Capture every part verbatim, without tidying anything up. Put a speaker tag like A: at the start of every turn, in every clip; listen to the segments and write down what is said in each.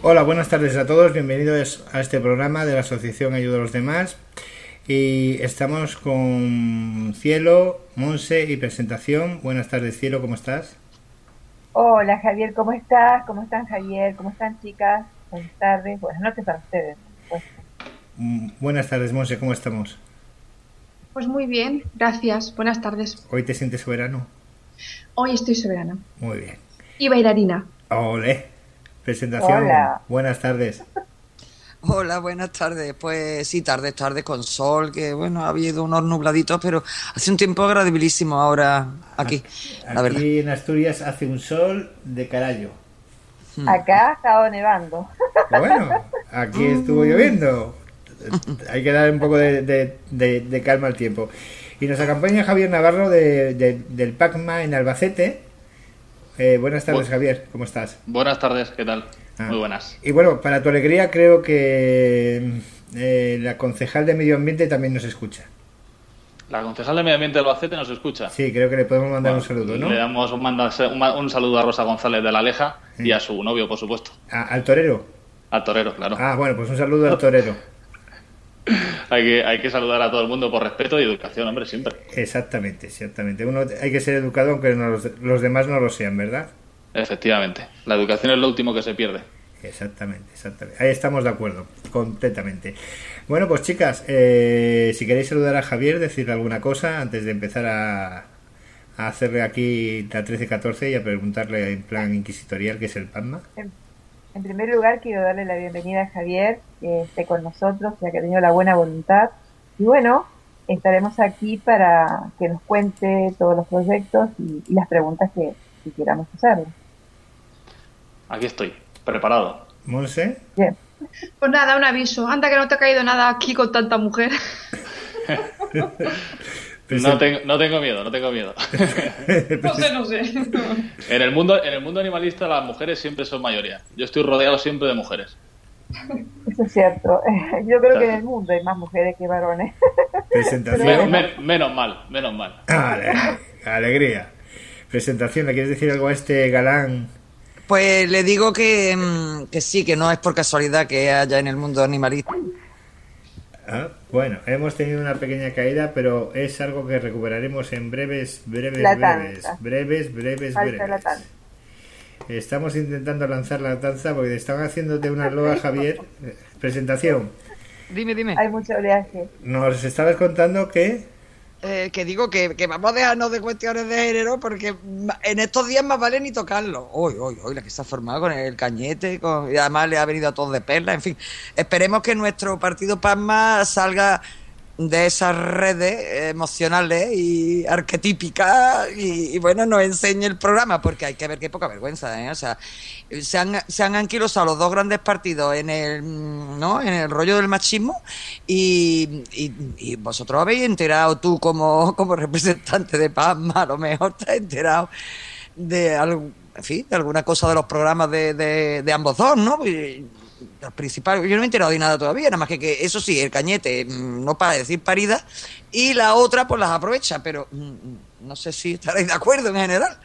A: Hola, buenas tardes a todos, bienvenidos a este programa de la Asociación Ayuda a los Demás. Y estamos con Cielo, Monse y presentación. Buenas tardes, Cielo, ¿cómo estás?
B: Hola Javier, ¿cómo estás? ¿Cómo están Javier? ¿Cómo están chicas? Buenas tardes, buenas noches para ustedes. Pues.
A: Mm, Buenas tardes, Monse, ¿cómo estamos?
C: Pues muy bien, gracias. Buenas tardes.
A: ¿Hoy te sientes soberano?
C: Hoy estoy soberana.
A: Muy bien.
C: Y bailarina.
A: Ole. Presentación.
B: Hola.
A: Buenas tardes.
D: Hola, buenas tardes. Pues sí, tarde, tarde con sol, que bueno, ha habido unos nubladitos, pero hace un tiempo agradabilísimo ahora aquí,
A: Aquí
D: la verdad.
A: en Asturias hace un sol de carallo.
B: Acá ha estado nevando.
A: Pero bueno, aquí estuvo lloviendo. Hay que dar un poco de, de, de, de calma al tiempo. Y nos acompaña Javier Navarro de, de, del PACMA en Albacete. Eh, buenas tardes, Bu- Javier, ¿cómo estás?
E: Buenas tardes, ¿qué tal?
A: Ah.
E: Muy buenas.
A: Y bueno, para tu alegría creo que eh, la concejal de Medio Ambiente también nos escucha.
E: La concejal de Medio Ambiente de Albacete nos escucha.
A: Sí, creo que le podemos mandar
E: Bueno,
A: un saludo, ¿no?
E: Le damos un, manda- un, un saludo a Rosa González de La Aleja
A: Sí.
E: y a su novio, por supuesto.
A: ¿A- ¿Al torero?
E: Al torero, claro.
A: Ah, bueno, pues un saludo al torero.
E: Hay que, hay que saludar a todo el mundo por respeto y educación, hombre, siempre.
A: Exactamente, exactamente. Uno hay que ser educado aunque no los, los demás no lo sean, ¿verdad?
E: Efectivamente. La educación es lo último que se pierde.
A: Exactamente, exactamente. Ahí estamos de acuerdo, completamente. Bueno, pues chicas, eh, si queréis saludar a Javier, decirle alguna cosa antes de empezar a, a hacerle aquí la trece catorce y a preguntarle en plan inquisitorial qué es el PACMA.
B: En, en primer lugar, quiero darle la bienvenida a Javier, que esté con nosotros, ya que ha tenido la buena voluntad. Y bueno, estaremos aquí para que nos cuente todos los proyectos y, y las preguntas que, que queramos hacerle.
E: Aquí estoy, preparado.
A: ¿Monse?
B: Bien.
C: Pues nada, un aviso. Anda que no te ha caído nada aquí con tanta mujer.
E: No tengo, no tengo miedo, no tengo miedo.
C: No sé, no sé.
E: En el mundo, en el mundo animalista las mujeres siempre son mayoría. Yo estoy rodeado siempre de mujeres.
B: Eso es cierto. Yo creo
E: Claro.
B: que en el mundo hay más mujeres que varones.
A: Presentación.
E: Men- men- menos mal, menos mal.
A: Ale- alegría. Presentación, ¿le quieres decir algo a este galán?
D: Pues le digo que, mm, que sí, que no es por casualidad que haya en el mundo animalista.
A: Ah, bueno, hemos tenido una pequeña caída, pero es algo que recuperaremos en breves, breves,
B: La
A: breves,
B: tanza.
A: breves, breves,
B: Falta
A: breves.
B: la tanza.
A: Estamos intentando lanzar la tanza porque te estaban haciéndote una loa, Javier. Eh, Presentación.
D: Dime, dime.
B: Hay mucho oleaje.
A: Nos estabas contando que...
D: Eh, que digo que, que vamos a dejarnos de cuestiones de género porque ma- en estos días más vale ni tocarlo. Uy, uy, uy, la que se ha formado con el cañete, con, y además le ha venido a todos de perla. En fin, esperemos que nuestro partido PACMA salga de esas redes emocionales y arquetípicas y, y bueno, nos enseñe el programa, porque hay que ver qué poca vergüenza, ¿eh? O sea, se han, se han anquilosado los dos grandes partidos en el, ¿no? En el rollo del machismo y, y, y vosotros habéis enterado, tú como, como representante de PACMA, a lo mejor te has enterado de algo, en fin, de alguna cosa de los programas de, de, de ambos dos, ¿no? Y, los principales, yo no me he enterado de nada todavía, nada más que que eso sí, el cañete mm, no para de decir paridas y la otra pues las aprovecha, pero mm, no sé si estaréis de acuerdo en general.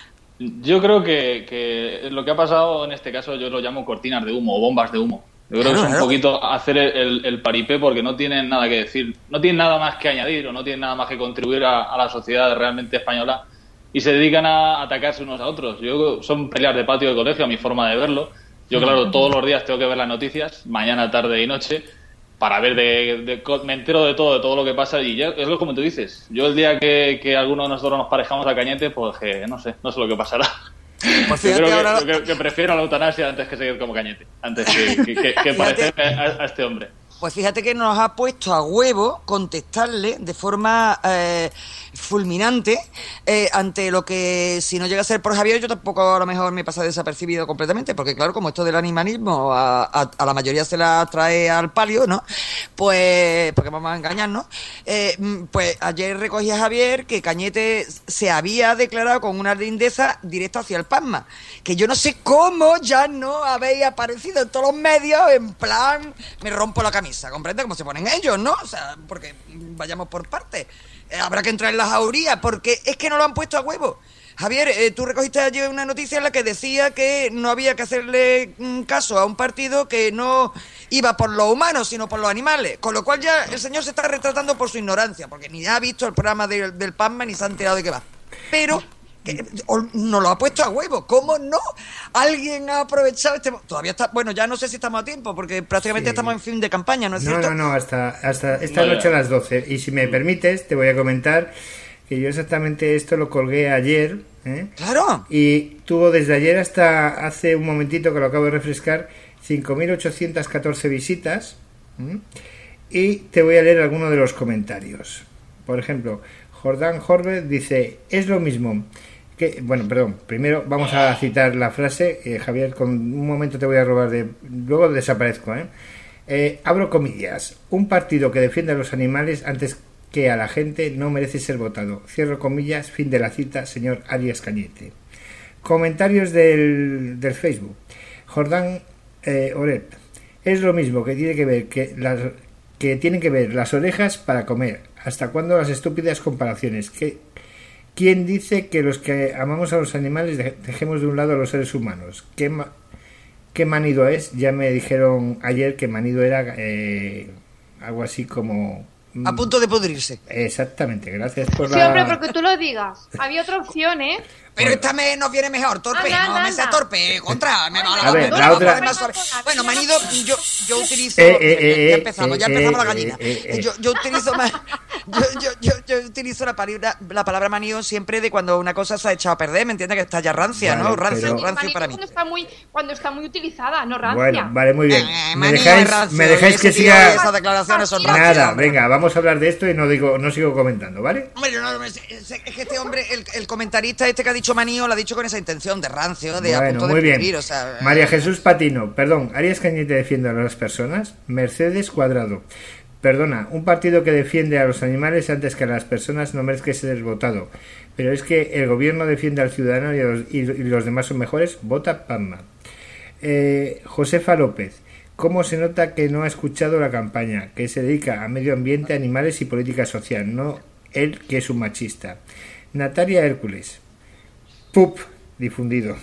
E: Yo creo que, que lo que ha pasado en este caso yo lo llamo cortinas de humo o bombas de humo. Yo creo
D: Claro,
E: que es un
D: claro.
E: poquito hacer el, el, el paripé porque no tienen nada que decir, no tienen nada más que añadir o no tienen nada más que contribuir a, a la sociedad realmente española y se dedican a atacarse unos a otros. Yo son peleas de patio de colegio a mi forma de verlo. Yo, claro, todos los días tengo que ver las noticias, mañana, tarde y noche, para ver, de, de, me entero de todo, de todo lo que pasa y ya es lo como tú dices. Yo el día que, que alguno de nosotros nos parejamos a Cañete, pues que no sé, no sé lo que pasará.
D: Pues
E: Yo
D: fíjate
E: creo que,
D: ahora-
E: yo creo que prefiero la eutanasia antes que seguir como Cañete, antes que, que, que, que parecerme a, a este hombre.
D: Pues fíjate que nos ha puesto a huevo contestarle de forma eh, fulminante eh, ante lo que, si no llega a ser por Javier, yo tampoco a lo mejor me pasa desapercibido completamente, porque claro, como esto del animalismo a, a, a la mayoría se la trae al palio, ¿no? Pues, porque vamos a engañarnos, eh, pues ayer recogía Javier que Cañete se había declarado con una lindeza directa hacia el PACMA, que yo no sé cómo ya no habéis aparecido en todos los medios en plan, me rompo la camisa, ¿comprende? Como se ponen ellos, ¿no? O sea, porque vayamos por partes. Eh, habrá que entrar en la jauría, porque es que no lo han puesto a huevo. Javier, eh, tú recogiste ayer una noticia en la que decía que no había que hacerle mm, caso a un partido que no iba por los humanos, sino por los animales. Con lo cual ya el señor se está retratando por su ignorancia, porque ni ha visto el programa de, del PAMMA ni se ha enterado de qué va. Pero que, o, no lo ha puesto a huevo. ¿Cómo no? Alguien ha aprovechado este... Todavía está... Bueno, ya no sé si estamos a tiempo, porque prácticamente
A: Sí.
D: estamos en fin de campaña, ¿no es
A: No,
D: cierto?
A: no, no, hasta, hasta esta
E: Vaya.
A: noche a las doce. Y si me permites, te voy a comentar que yo exactamente esto lo colgué ayer, ¿eh?
D: Claro.
A: Y tuvo desde ayer hasta hace un momentito que lo acabo de refrescar, cinco mil ochocientas catorce visitas. ¿m? Y te voy a leer algunos de los comentarios. Por ejemplo, Jordán Horbert dice, es lo mismo que... Bueno, perdón, primero vamos a citar la frase. eh, Javier, con un momento te voy a robar de... Luego desaparezco, ¿eh? Eh, abro comillas. Un partido que defiende a los animales antes que a la gente no merece ser votado. Cierro comillas, fin de la cita, señor Arias Cañete. Comentarios del, del Facebook. Jordán eh, Oret. Es lo mismo que tiene que ver que las que tienen que ver las orejas para comer. ¿Hasta cuándo las estúpidas comparaciones? ¿Qué, ¿Quién dice que los que amamos a los animales de- dejemos de un lado a los seres humanos? ¿Qué, ma- qué manido es? Ya me dijeron ayer que manido era eh, algo así como... mm,
D: A punto de pudrirse.
A: Exactamente, gracias por
C: Sí,
A: la...
C: hombre, porque tú lo digas. Había otra opción, ¿eh?
D: Pero
A: Bueno.
D: esta me nos viene mejor, torpe,
C: Anda,
D: no
C: anda,
D: me sea
C: anda.
D: torpe, contra, me va
A: A ver,
D: me
A: la
D: va
A: otra-
D: poner más suave. Bueno, manido, yo, yo utilizo,
A: Eh, eh, eh,
D: ya
A: eh,
D: empezamos, ya
A: eh,
D: empezamos la
A: eh,
D: gallina.
A: eh, eh.
D: Yo, yo utilizo más, yo, yo, yo, yo utilizo la palabra, la palabra manido siempre de cuando una cosa se ha echado a perder, ¿me entiendes? Que está ya rancia,
A: Vale,
D: ¿no? Rancio,
A: pero-
D: rancio
C: Manito
D: para mí.
C: cuando está muy, cuando está muy utilizada, no rancia.
A: Bueno, vale, muy bien.
D: Eh,
A: ¿Me
D: manillo y
A: dejáis,
D: rancio,
A: me dejáis
D: ese
A: que
D: tío y
A: siga...?
D: esas declaraciones son rancias,
A: Nada,
D: hombre.
A: venga, vamos a hablar de esto y no digo, no sigo comentando, ¿vale?
D: Hombre, no, no, es, es- es que este hombre, el, el comentarista este que ha dicho manío, lo ha dicho con esa intención de rancio, de a
A: Bueno,
D: punto de
A: muy bien.
D: pudrir, o sea... eh,
A: María Jesús Patino, perdón, Arias Cañete defiende a las personas. Mercedes Cuadrado, perdona, un partido que defiende a los animales antes que a las personas no merece ser votado. Pero es que el gobierno defiende al ciudadano y, a los, y- y los demás son mejores, vota PAMMA. Eh, Josefa López, ¿cómo se nota que no ha escuchado la campaña? Que se dedica a medio ambiente, animales y política social, no él que es un machista. Natalia Hércules, pup, difundido.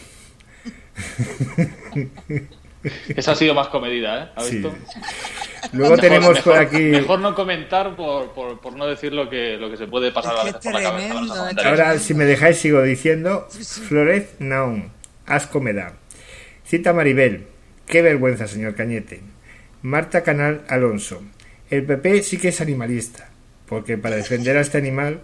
E: Esa ha sido más comedida, ¿eh? ¿Has
A: Sí.
E: visto?
A: Luego
E: Mejor-
A: tenemos
E: mejor-
A: por aquí...
E: Mejor no comentar por, por, por no decir lo que, lo que se puede pasar a
D: Es
E: veces
D: que
E: por la cabeza.
D: tremendo,
E: a los
D: es
E: comentarios.
A: Ahora, si me dejáis, sigo diciendo. Florez Naum, asco me da. Cita Maribel, qué vergüenza, señor Cañete. Marta Canal Alonso, el P P sí que es animalista, porque para defender a este animal...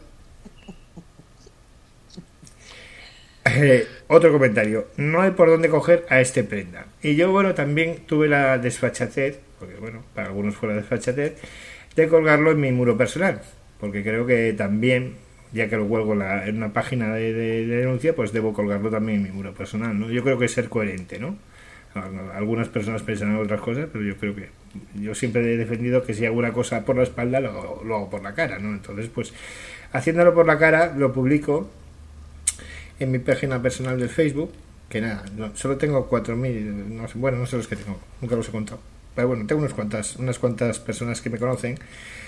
A: Eh, otro comentario, no hay por dónde coger a este prenda. Y yo, bueno, también tuve la desfachatez, porque bueno, para algunos fue la desfachatez, de colgarlo en mi muro personal, porque creo que también, ya que lo cuelgo en, la- en una página de, de- de denuncia, pues debo colgarlo también en mi muro personal, ¿no? Yo creo que es ser coherente, ¿no? Algunas personas piensan en otras cosas, pero yo creo que yo siempre he defendido que si hago una cosa por la espalda, lo, lo hago por la cara, ¿no? Entonces, pues, haciéndolo por la cara, lo publico en mi página personal del Facebook, que nada, no, solo tengo cuatro mil, no sé, bueno, no sé los que tengo, nunca los he contado, pero bueno, tengo unas cuantas, unas cuantas personas que me conocen.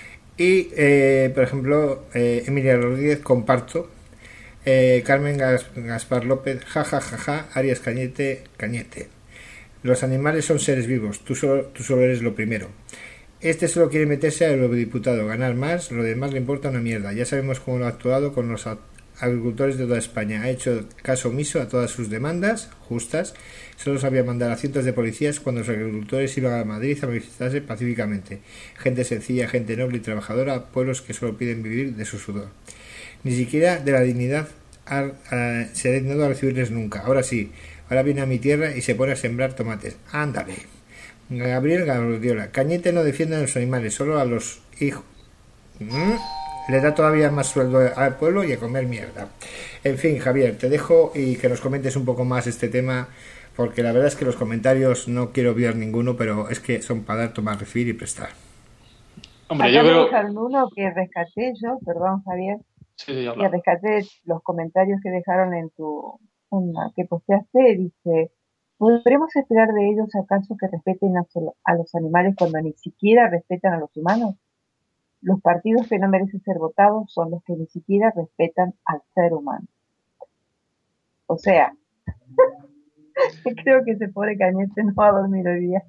A: Y, eh, por ejemplo, eh, Emilia Rodríguez, comparto, eh, Carmen Gas- Gaspar López, ja, ja, ja, ja, Arias Cañete, Cañete. Los animales son seres vivos, tú solo, tú solo eres lo primero. Este solo quiere meterse al eurodiputado, ganar más, lo demás le importa una mierda. Ya sabemos cómo lo ha actuado con los a- agricultores de toda España. Ha hecho caso omiso a todas sus demandas justas. Solo sabía mandar a cientos de policías cuando los agricultores iban a Madrid a manifestarse pacíficamente. Gente sencilla, gente noble y trabajadora, pueblos que solo piden vivir de su sudor. Ni siquiera de la dignidad ha, ha- se ha dignado a recibirles nunca. Ahora sí, ahora viene a mi tierra y se pone a sembrar tomates. Ándale. Gabriel Gabriela, Cañete no defiende a los animales, solo a los hijos. ¿Mm? Le da todavía más sueldo al pueblo y a comer mierda. En fin, Javier, te dejo y que nos comentes un poco más este tema, porque la verdad es que los comentarios no quiero obviar ninguno, pero es que son para dar, tomar, recibir y prestar.
E: Hombre,
B: Acá
E: yo
B: me
E: creo...
B: dejaron uno que rescaté yo, perdón Javier,
E: Sí, sí,
B: y
E: habla.
B: rescaté los comentarios que dejaron en tu, en la que posteaste, dice, ¿podremos esperar de ellos acaso que respeten a, solo- a los animales cuando ni siquiera respetan a los humanos? Los partidos que no merecen ser votados son los que ni siquiera respetan al ser humano. O sea, creo que ese pobre Cañete no va a dormir hoy día.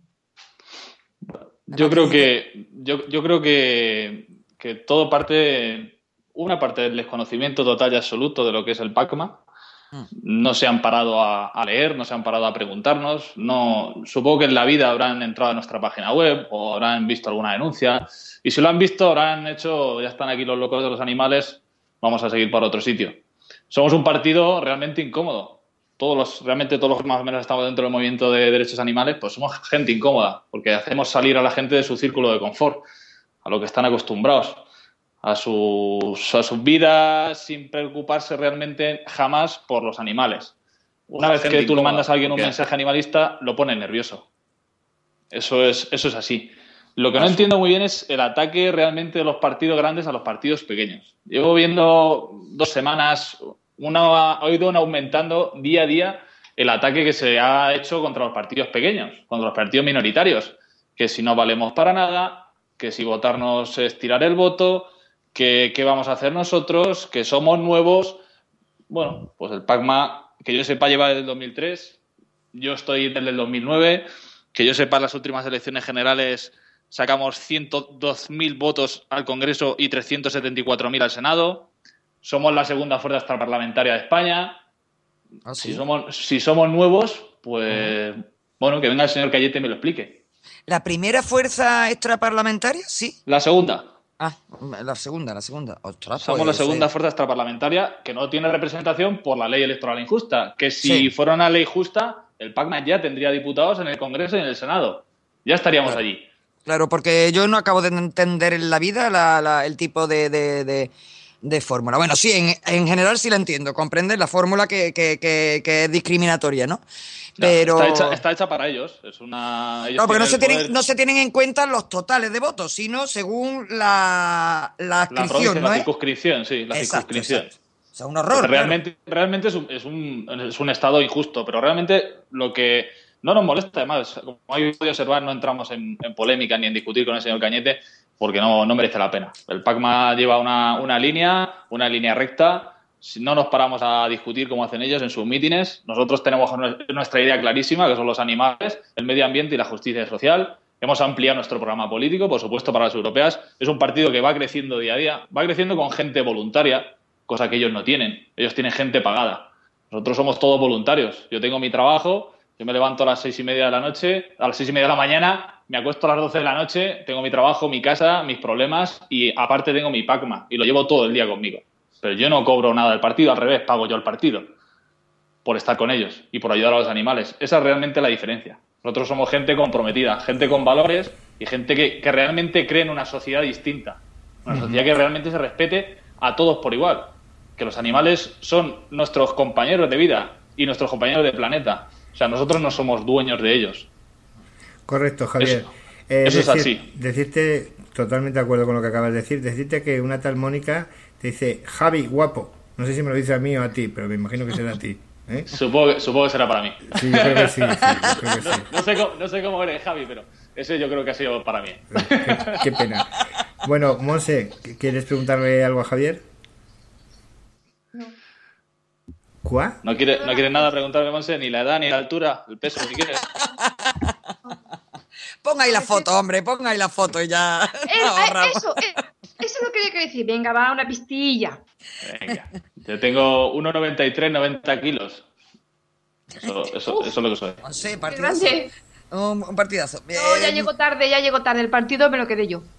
E: Yo creo que yo, yo creo que, que todo parte, una parte del desconocimiento total y absoluto de lo que es el PACMA. No se han parado a, a leer, no se han parado a preguntarnos. No, supongo que en la vida habrán entrado a nuestra página web o habrán visto alguna denuncia. Y si lo han visto, habrán hecho, ya están aquí los locos de los animales, vamos a seguir para otro sitio. Somos un partido realmente incómodo. Todos los, realmente todos los que más o menos estamos dentro del movimiento de derechos animales, pues somos gente incómoda, porque hacemos salir a la gente de su círculo de confort, a lo que están acostumbrados. A sus, a sus vidas sin preocuparse realmente jamás por los animales. Una vez que tú le mandas a alguien un mensaje animalista, lo pone nervioso. Eso es, eso es así. Lo que no entiendo muy bien es el ataque realmente de los partidos grandes a los partidos pequeños. Llevo viendo dos semanas, una, ha ido aumentando día a día el ataque que se ha hecho contra los partidos pequeños, contra los partidos minoritarios. Que si no valemos para nada, que si votarnos es tirar el voto, que qué vamos a hacer nosotros, que somos nuevos. Bueno, pues el PACMA, que yo sepa, lleva desde el dos mil tres, yo estoy desde el dos mil nueve, que yo sepa, en las últimas elecciones generales sacamos ciento dos mil votos al Congreso y trescientos setenta y cuatro mil al Senado. Somos la segunda fuerza extraparlamentaria de España.
D: ¿Ah, sí?
E: Si somos, si somos nuevos, pues uh-huh. Bueno, que venga el señor Cañete y me lo explique.
D: ¿La primera fuerza extraparlamentaria? Sí.
E: La segunda.
D: Ah, la segunda, la segunda. Ostras,
E: Somos
D: pues,
E: la segunda
D: eh.
E: fuerza extraparlamentaria que no tiene representación por la ley electoral injusta. Que si
D: Sí.
E: fuera una ley justa, el PACMA ya tendría diputados en el Congreso y en el Senado. Ya estaríamos
D: Claro.
E: allí.
D: Claro, porque yo no acabo de entender en la vida la, la, el tipo de, de, de, de fórmula. Bueno, sí, en, en general sí la entiendo. Comprendes la fórmula que, que, que, que es discriminatoria, ¿no? Pero...
E: Está hecha, está hecha para ellos. Es una... ellos
D: No, porque no se,
E: tienen el
D: tienen,
E: poder-
D: no se tienen en cuenta los totales de votos, sino según la, la
E: La
D: adscripción,
E: provincia,
D: ¿no
E: la
D: es?
E: circunscripción, sí, la
D: Exacto,
E: circunscripción.
D: exacto. O sea, un horror.
E: Realmente, realmente es, un, es, un, es un estado injusto, pero realmente lo que no nos molesta, además, como habéis podido observar, no entramos en, en polémica ni en discutir con el señor Cañete, porque no, no merece la pena. El PACMA lleva una, una línea, una línea recta. Si no nos paramos a discutir como hacen ellos en sus mítines, nosotros tenemos nuestra idea clarísima, que son los animales, el medio ambiente y la justicia social. Hemos ampliado nuestro programa político, por supuesto, para las europeas. Es un partido que va creciendo día a día, va creciendo con gente voluntaria, cosa que ellos no tienen. Ellos tienen gente pagada. Nosotros somos todos voluntarios. Yo tengo mi trabajo, yo me levanto a las seis y media de la noche, a las seis y media de la mañana, me acuesto a las doce de la noche, tengo mi trabajo, mi casa, mis problemas y aparte tengo mi PACMA y lo llevo todo el día conmigo. Pero yo no cobro nada del partido, al revés, pago yo al partido por estar con ellos y por ayudar a los animales. Esa es realmente la diferencia. Nosotros somos gente comprometida, gente con valores y gente que, que realmente cree en una sociedad distinta. Una uh-huh. sociedad que realmente se respete a todos por igual. Que los animales son nuestros compañeros de vida y nuestros compañeros de planeta. O sea, nosotros no somos dueños de ellos.
A: Correcto, Javier.
E: Eso,
A: eh,
E: eso
A: decir,
E: es así.
A: Decirte, totalmente de acuerdo con lo que acabas de decir, decirte que una tal Mónica te dice, Javi, guapo. No sé si me lo dice a mí o a ti, pero me imagino que será a ti. ¿eh?
E: Supongo, que, supongo que será para mí.
A: Sí, yo creo que sí. sí, yo creo que sí.
E: No, no, sé cómo, no sé cómo eres, Javi, pero ese yo creo que ha sido para mí.
A: Qué, qué pena. Bueno, Monse, ¿quieres preguntarle algo a Javier?
C: No.
A: ¿Cuá?
E: ¿No quieres no quiere nada preguntarle, Monse? Ni la edad, ni la altura, el peso, si quieres.
D: Ponga ahí la foto, hombre, ponga ahí la foto y ya.
C: Eh, eso, eh, eso es lo que yo quería decir. Venga, va, una pistilla.
E: Venga, yo tengo uno noventa y tres, noventa kilos. Eso, eso, eso es lo que soy.
D: No sé, partidazo. Un, un partidazo.
C: No, ya llego tarde, ya llego tarde. El partido me lo quedé yo.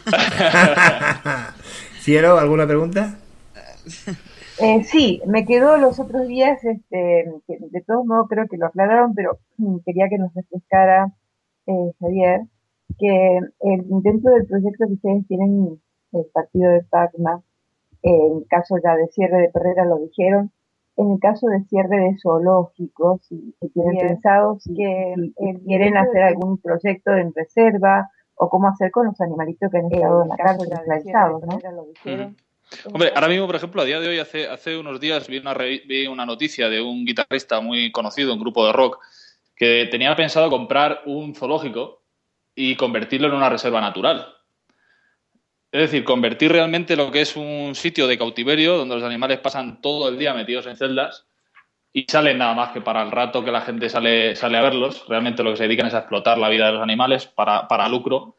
A: Cielo, ¿alguna pregunta?
B: Eh, sí, me quedó los otros días, este, que de todos modos creo que lo aclararon, pero quería que nos refrescara eh, Javier, que eh, dentro del proyecto que ustedes tienen, el partido de PACMA, eh, en el caso ya de cierre de Perrera lo dijeron, en el caso de cierre de zoológicos, si, si tienen Bien. pensado, si, que, si, si quieren hacer algún proyecto en reserva, o cómo hacer con los animalitos que han estado eh, en la cárcel esclavizados, ¿no? Lo dijeron.
E: Mm. Hombre, ahora mismo, por ejemplo, a día de hoy, hace, hace unos días vi una, vi una noticia de un guitarrista muy conocido, un grupo de rock, que tenía pensado comprar un zoológico y convertirlo en una reserva natural. Es decir, convertir realmente lo que es un sitio de cautiverio donde los animales pasan todo el día metidos en celdas y salen nada más que para el rato que la gente sale, sale a verlos. Realmente lo que se dedican es a explotar la vida de los animales para, para lucro.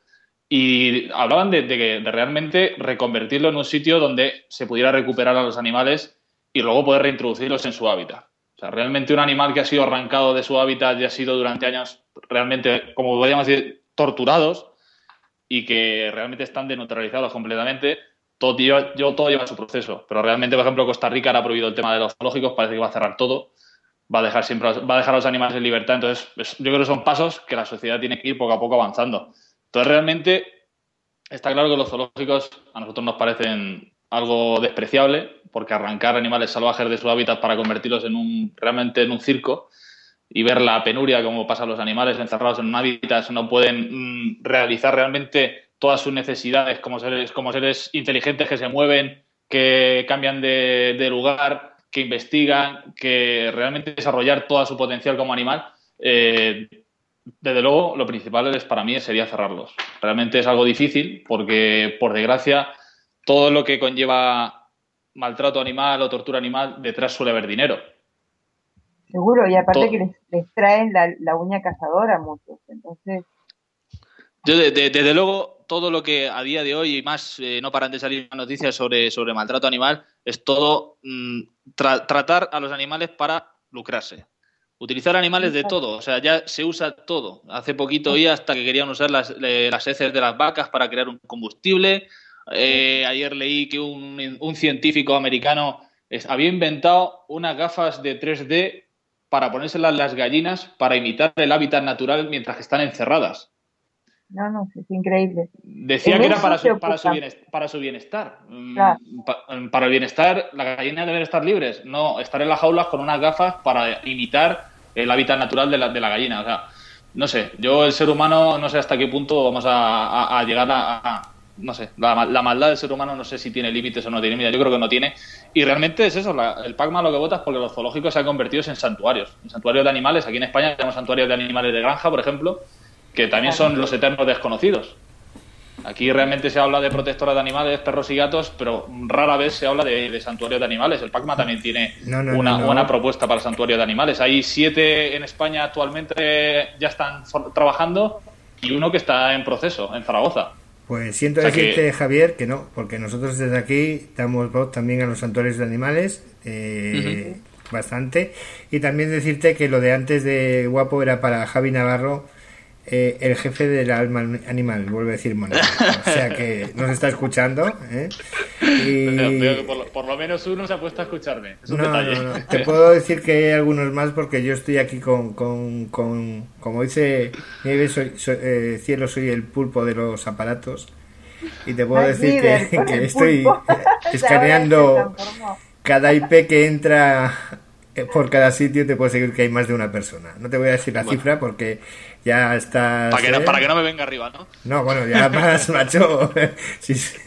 E: Y hablaban de, de, de realmente reconvertirlo en un sitio donde se pudiera recuperar a los animales y luego poder reintroducirlos en su hábitat. O sea, realmente un animal que ha sido arrancado de su hábitat y ha sido durante años realmente, como podríamos decir, torturados y que realmente están denaturalizados completamente, todo lleva, todo lleva su proceso. Pero realmente, por ejemplo, Costa Rica ahora ha prohibido el tema de los zoológicos, parece que va a cerrar todo, va a dejar siempre va a dejar a los animales en libertad. Entonces, yo creo que son pasos que la sociedad tiene que ir poco a poco avanzando. Entonces, realmente está claro que los zoológicos a nosotros nos parecen algo despreciable, porque arrancar animales salvajes de su hábitat para convertirlos en un realmente en un circo y ver la penuria como pasan los animales encerrados en un hábitat, no pueden mmm, realizar realmente todas sus necesidades como seres, como seres inteligentes que se mueven, que cambian de, de lugar, que investigan, que realmente desarrollar todo su potencial como animal. Eh, desde luego, lo principal es, para mí sería cerrarlos. Realmente es algo difícil porque, por desgracia, todo lo que conlleva maltrato animal o tortura animal, detrás suele haber dinero.
B: Seguro, y aparte
E: todo.
B: que les, les traen la, la uña cazadora a muchos, entonces...
F: Yo, de, de, desde luego, todo lo que a día de hoy, y más eh, no paran de salir noticias sobre, sobre maltrato animal, es todo mmm, tra tratar a los animales para lucrarse. Utilizar animales de todo, o sea, ya se usa todo. Hace poquito oí hasta que querían usar las, las heces de las vacas para crear un combustible. Eh, ayer leí que un, un científico americano es, había inventado unas gafas de tres D para ponérselas las gallinas para imitar el hábitat natural mientras que están encerradas.
B: No, no, es increíble.
E: Decía
B: en
E: que era para
B: su,
E: para, su bienestar, para su bienestar.
B: Claro.
E: Pa, para el bienestar, las gallinas deben estar libres, no estar en las jaulas con unas gafas para imitar el hábitat natural de la, de la gallina. O sea, no sé, yo el ser humano no sé hasta qué punto vamos a, a, a llegar a, a... No sé, la, la maldad del ser humano no sé si tiene límites o no tiene. Mira, yo creo que no tiene. Y realmente es eso, la, el Pacma lo que vota es porque los zoológicos se han convertido en santuarios. En santuarios de animales. Aquí en España tenemos santuarios de animales de granja, por ejemplo, que también son los eternos desconocidos. Aquí realmente se habla de protectoras de animales, perros y gatos, pero rara vez se habla de, de santuarios de animales. El Pacma también tiene
A: no, no,
E: una
A: no, no.
E: buena propuesta para santuarios de animales. Hay siete en España actualmente ya están trabajando y uno que está en proceso, en Zaragoza.
A: Pues siento
E: O sea
A: decirte,
E: que...
A: Javier, que no, porque nosotros desde aquí damos voz también a los santuarios de animales, eh, uh-huh. bastante, y también decirte que lo de antes de Guapo era para Javi Navarro, eh, el jefe del alma animal, vuelvo a decir Mónica, o sea que nos está escuchando, ¿eh? Y...
E: Veo, veo que por, lo, por lo menos uno se ha puesto a escucharme, es un
A: no,
E: detalle.
A: No, no. Te puedo decir que hay algunos más porque yo estoy aquí con, con, con como dice Nieves, soy, soy, eh, Cielo, soy el pulpo de los aparatos y te puedo
B: Ay,
A: decir
B: líder,
A: que, que estoy
B: pulpo.
A: escaneando cada I P que entra por cada sitio. Te puedo decir que hay más de una persona. No te voy a decir la bueno. cifra porque ya está...
F: Para que, no, para que no me venga arriba, ¿no?
A: No, bueno, ya más, macho. Sí, sí.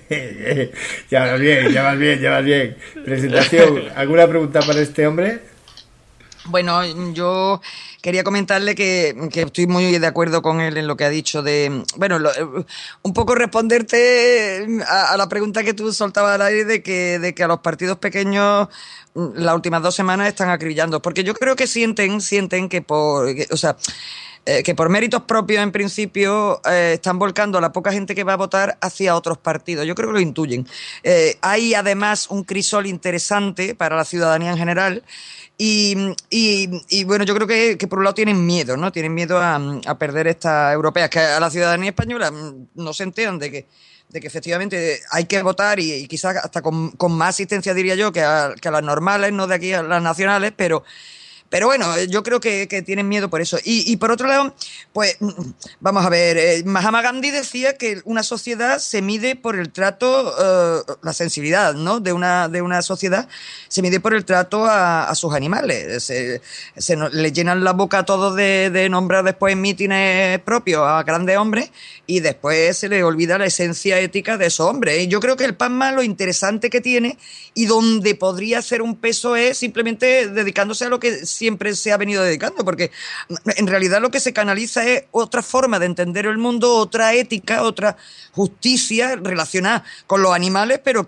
A: Ya vas bien, ya vas bien, ya vas bien. Presentación. ¿Alguna pregunta para este hombre?
D: Bueno, yo quería comentarle que, que estoy muy de acuerdo con él en lo que ha dicho de... Bueno, lo, un poco responderte a, a la pregunta que tú soltabas al aire de que, de que a los partidos pequeños las últimas dos semanas están acribillando. Porque yo creo que sienten, sienten que por... Que, o sea... Eh, que por méritos propios, en principio, eh, están volcando a la poca gente que va a votar hacia otros partidos. Yo creo que lo intuyen. Eh, hay, además, un crisol interesante para la ciudadanía en general. Y, y, y bueno, yo creo que, que por un lado tienen miedo, ¿no? Tienen miedo a, a perder estas europeas, que a la ciudadanía española no se enteran de que, de que efectivamente hay que votar y, y quizás hasta con, con más asistencia, diría yo, que a, que a las normales, no de aquí a las nacionales, pero... Pero bueno, yo creo que, que tienen miedo por eso. Y, y por otro lado, pues vamos a ver, eh, Mahatma Gandhi decía que una sociedad se mide por el trato, eh, la sensibilidad, ¿no? De una, de una sociedad se mide por el trato a, a sus animales. Se, se no, le llenan la boca a todos de, de nombrar después en mítines propios a grandes hombres y después se les olvida la esencia ética de esos hombres. Y yo creo que el Pacma lo interesante que tiene y donde podría hacer un peso es simplemente dedicándose a lo que siempre se ha venido dedicando, porque en realidad lo que se canaliza es otra forma de entender el mundo, otra ética, otra justicia relacionada con los animales, pero que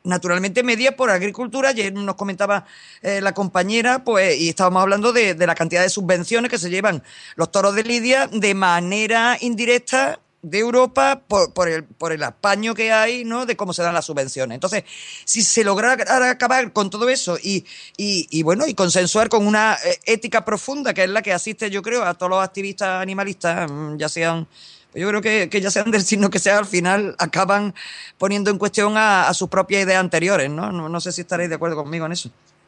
D: naturalmente media por agricultura. Ayer nos comentaba eh, la compañera, pues, y estábamos hablando de, de la cantidad de subvenciones que se llevan los toros de Lidia de manera indirecta de Europa por, por el por el apaño que hay, ¿no?, de cómo se dan las subvenciones. Entonces, si se lograra acabar con todo eso y, y, y bueno, y consensuar con una ética profunda, que es la que asiste, yo creo, a todos los activistas animalistas, ya sean, yo creo que, que ya sean del signo que sea, al final acaban poniendo en cuestión a, a sus propias ideas anteriores, ¿no? No, no sé si estaréis de acuerdo conmigo en eso.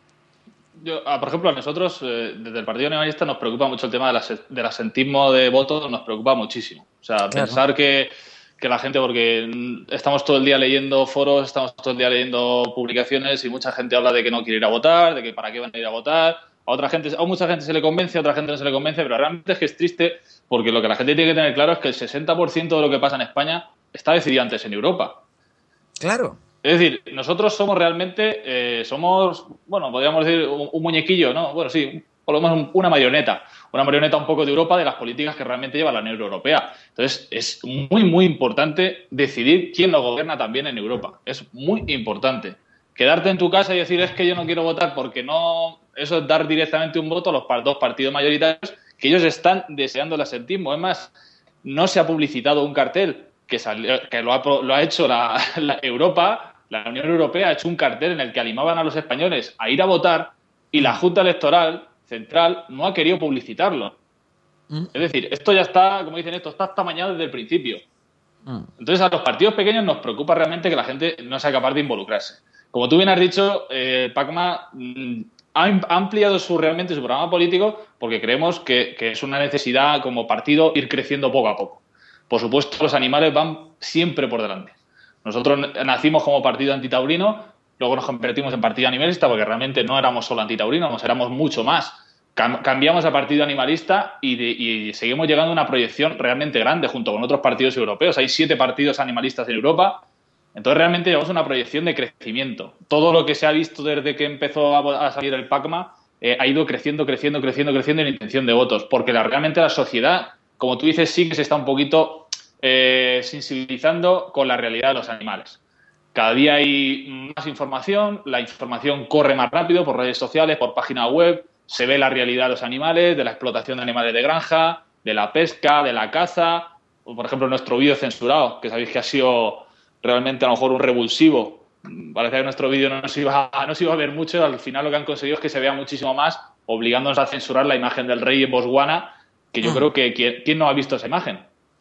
E: Yo, ah, por ejemplo, a nosotros, eh, desde el Partido Animalista, nos preocupa mucho el tema del as- del asentismo de votos, nos preocupa muchísimo. O sea,
D: Claro.
E: pensar que, que la gente, porque mm, estamos todo el día leyendo foros, estamos todo el día leyendo publicaciones y mucha gente habla de que no quiere ir a votar, de que para qué van a ir a votar. A otra gente, a mucha gente se le convence, a otra gente no se le convence, pero realmente es que es triste porque lo que la gente tiene que tener claro es que el sesenta por ciento de lo que pasa en España está decidido antes en Europa.
D: Claro.
E: Es decir, nosotros somos realmente, eh, somos, bueno, podríamos decir un, un muñequillo, ¿no? Bueno, sí, por lo menos un- una marioneta, una marioneta un poco de Europa, de las políticas que realmente lleva la Unión Europea. Entonces, es muy, muy importante decidir quién lo gobierna también en Europa. Es muy importante. Quedarte en tu casa y decir, es que yo no quiero votar porque no... Eso es dar directamente un voto a los par- dos partidos mayoritarios que ellos están deseando el asentismo. Es más, no se ha publicitado un cartel que, salió, que lo, ha, pro- lo ha hecho la, la Europa... La Unión Europea ha hecho un cartel en el que animaban a los españoles a ir a votar y la Junta Electoral Central no ha querido publicitarlo.
D: Mm.
E: Es decir, esto ya está, como dicen esto, está tamañado desde el principio.
D: Mm.
E: Entonces, a los partidos pequeños nos preocupa realmente que la gente no sea capaz de involucrarse. Como tú bien has dicho, eh, Pacma mm, ha am- ha ampliado su, realmente su programa político porque creemos que, que es una necesidad como partido ir creciendo poco a poco. Por supuesto, los animales van siempre por delante. Nosotros nacimos como partido antitaurino, luego nos convertimos en partido animalista porque realmente no éramos solo antitaurinos, éramos mucho más. Cam- cambiamos a partido animalista y, de- y seguimos llegando a una proyección realmente grande junto con otros partidos europeos. Hay siete partidos animalistas en Europa, entonces realmente llevamos una proyección de crecimiento. Todo lo que se ha visto desde que empezó a, a salir el Pacma eh, ha ido creciendo, creciendo, creciendo, creciendo en intención de votos, porque la- realmente la sociedad, como tú dices, sí que se está un poquito... Eh, sensibilizando con la realidad de los animales. Cada día hay más información, la información corre más rápido por redes sociales, por página web, se ve la realidad de los animales, de la explotación de animales de granja, de la pesca, de la caza, o por ejemplo nuestro vídeo censurado, que sabéis que ha sido realmente a lo mejor un revulsivo. Parece que nuestro vídeo no se iba a, no se iba a ver mucho, al final lo que han conseguido es que se vea muchísimo más, obligándonos a censurar la imagen del rey en Botswana, que yo
D: Mm.
E: creo que ¿quién, quién no ha visto esa imagen?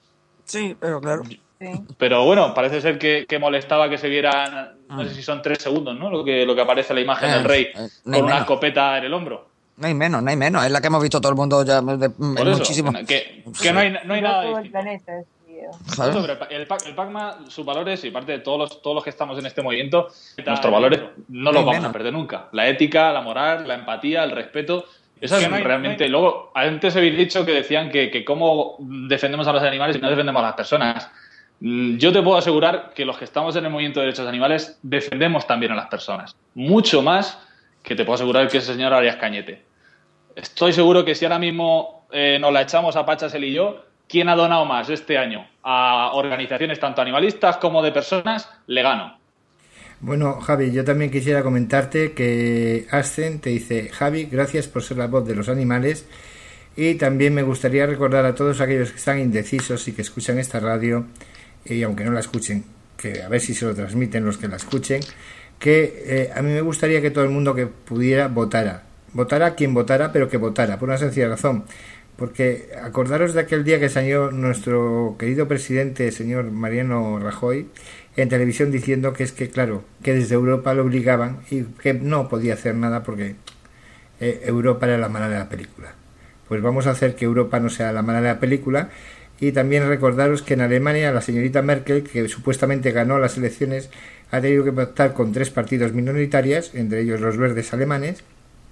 D: Sí, pero claro.
B: Sí.
E: Pero bueno, parece ser que, que molestaba que se vieran, no
D: Mm.
E: sé si son tres segundos, ¿no? Lo que, lo que aparece la imagen
D: Eh,
E: del rey
D: eh, no hay
E: con una
D: menos.
E: escopeta en el hombro.
D: No hay menos, no hay menos. Es la que hemos visto todo el mundo ya de,
E: Por
D: en
E: eso,
D: muchísimo.
E: que, que no hay, no hay
B: Tiró
E: nada
B: todo el
E: distinto.
B: planeta ese video.
E: Por eso, pero el, Pac- el Pacma, sus valores, y parte de todos los, todos los que estamos en este movimiento, nuestros valores no los
D: hay
E: vamos
D: menos.
E: a perder nunca. La ética, la moral, la empatía, el respeto. Eso es
A: Que no hay-
E: realmente.
A: no hay-
E: Luego, antes habéis dicho que decían que, que cómo defendemos a los animales y no defendemos a las personas. Mm, Yo te puedo asegurar que los que estamos en el movimiento de derechos animales defendemos también a las personas. Mucho más que te puedo asegurar que ese señor Arias Cañete. Estoy seguro que si ahora mismo eh, nos la echamos a pachas él y yo, ¿quién ha donado más este año a organizaciones tanto animalistas como de personas? Le gano.
A: Bueno, Javi, yo también quisiera comentarte que Ascen te dice: Javi, gracias por ser la voz de los animales, y también me gustaría recordar a todos aquellos que están indecisos y que escuchan esta radio, y aunque no la escuchen, que a ver si se lo transmiten los que la escuchen, que eh, a mí me gustaría que todo el mundo que pudiera votara, votara quien votara, pero que votara, por una sencilla razón. Porque acordaros de aquel día que salió nuestro querido presidente, señor Mariano Rajoy, en televisión diciendo que es que, claro, que desde Europa lo obligaban y que no podía hacer nada porque eh, Europa era la mala de la película. Pues vamos a hacer que Europa no sea la mala de la película. Y también recordaros que en Alemania la señorita Merkel, que supuestamente ganó las elecciones, ha tenido que pactar con tres partidos minoritarios, entre ellos los verdes alemanes.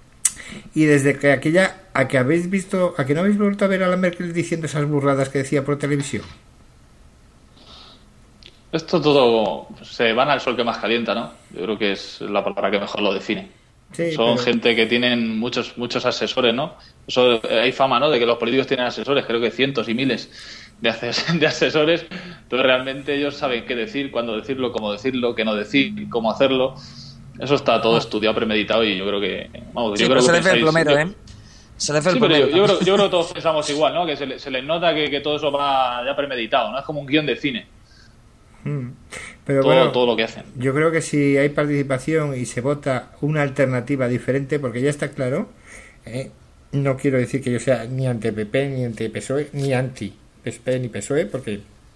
A: Y desde que aquella, a que habéis visto, a que no habéis vuelto a ver a la Merkel diciendo esas burradas que decía por televisión.
E: Esto todo se van al sol que más calienta, ¿no? Yo creo que es la palabra que mejor lo define.
A: Sí,
E: Son
A: pero-
E: gente que tienen muchos muchos asesores, ¿no? Eso, eh, hay fama, ¿no? De que los políticos tienen asesores, creo que cientos y miles de, ases- de asesores. Entonces realmente ellos saben qué decir, cuándo decirlo, cómo decirlo, qué no decir, cómo hacerlo. Eso está todo estudiado, premeditado y yo creo que... Vamos,
D: Sí,
E: yo
D: pero
E: creo
D: se
E: que
D: les ve el
E: pensáis-
D: plomero,
E: yo-
D: ¿eh? Se les ve el
E: Sí, pero
D: plomero.
E: yo, yo creo, yo creo que todos pensamos igual, ¿no? Que se, le- se les nota que, que todo eso va ya premeditado, ¿no? Es como un guión de cine,
A: Mm. Pero
E: todo,
A: bueno,
E: todo lo que hacen.
A: yo creo que si hay participación y se vota una alternativa diferente, porque ya está claro, ¿eh? No quiero decir que yo sea ni anti P P, ni anti P S O E, ni anti P S P, ni P S O E, porque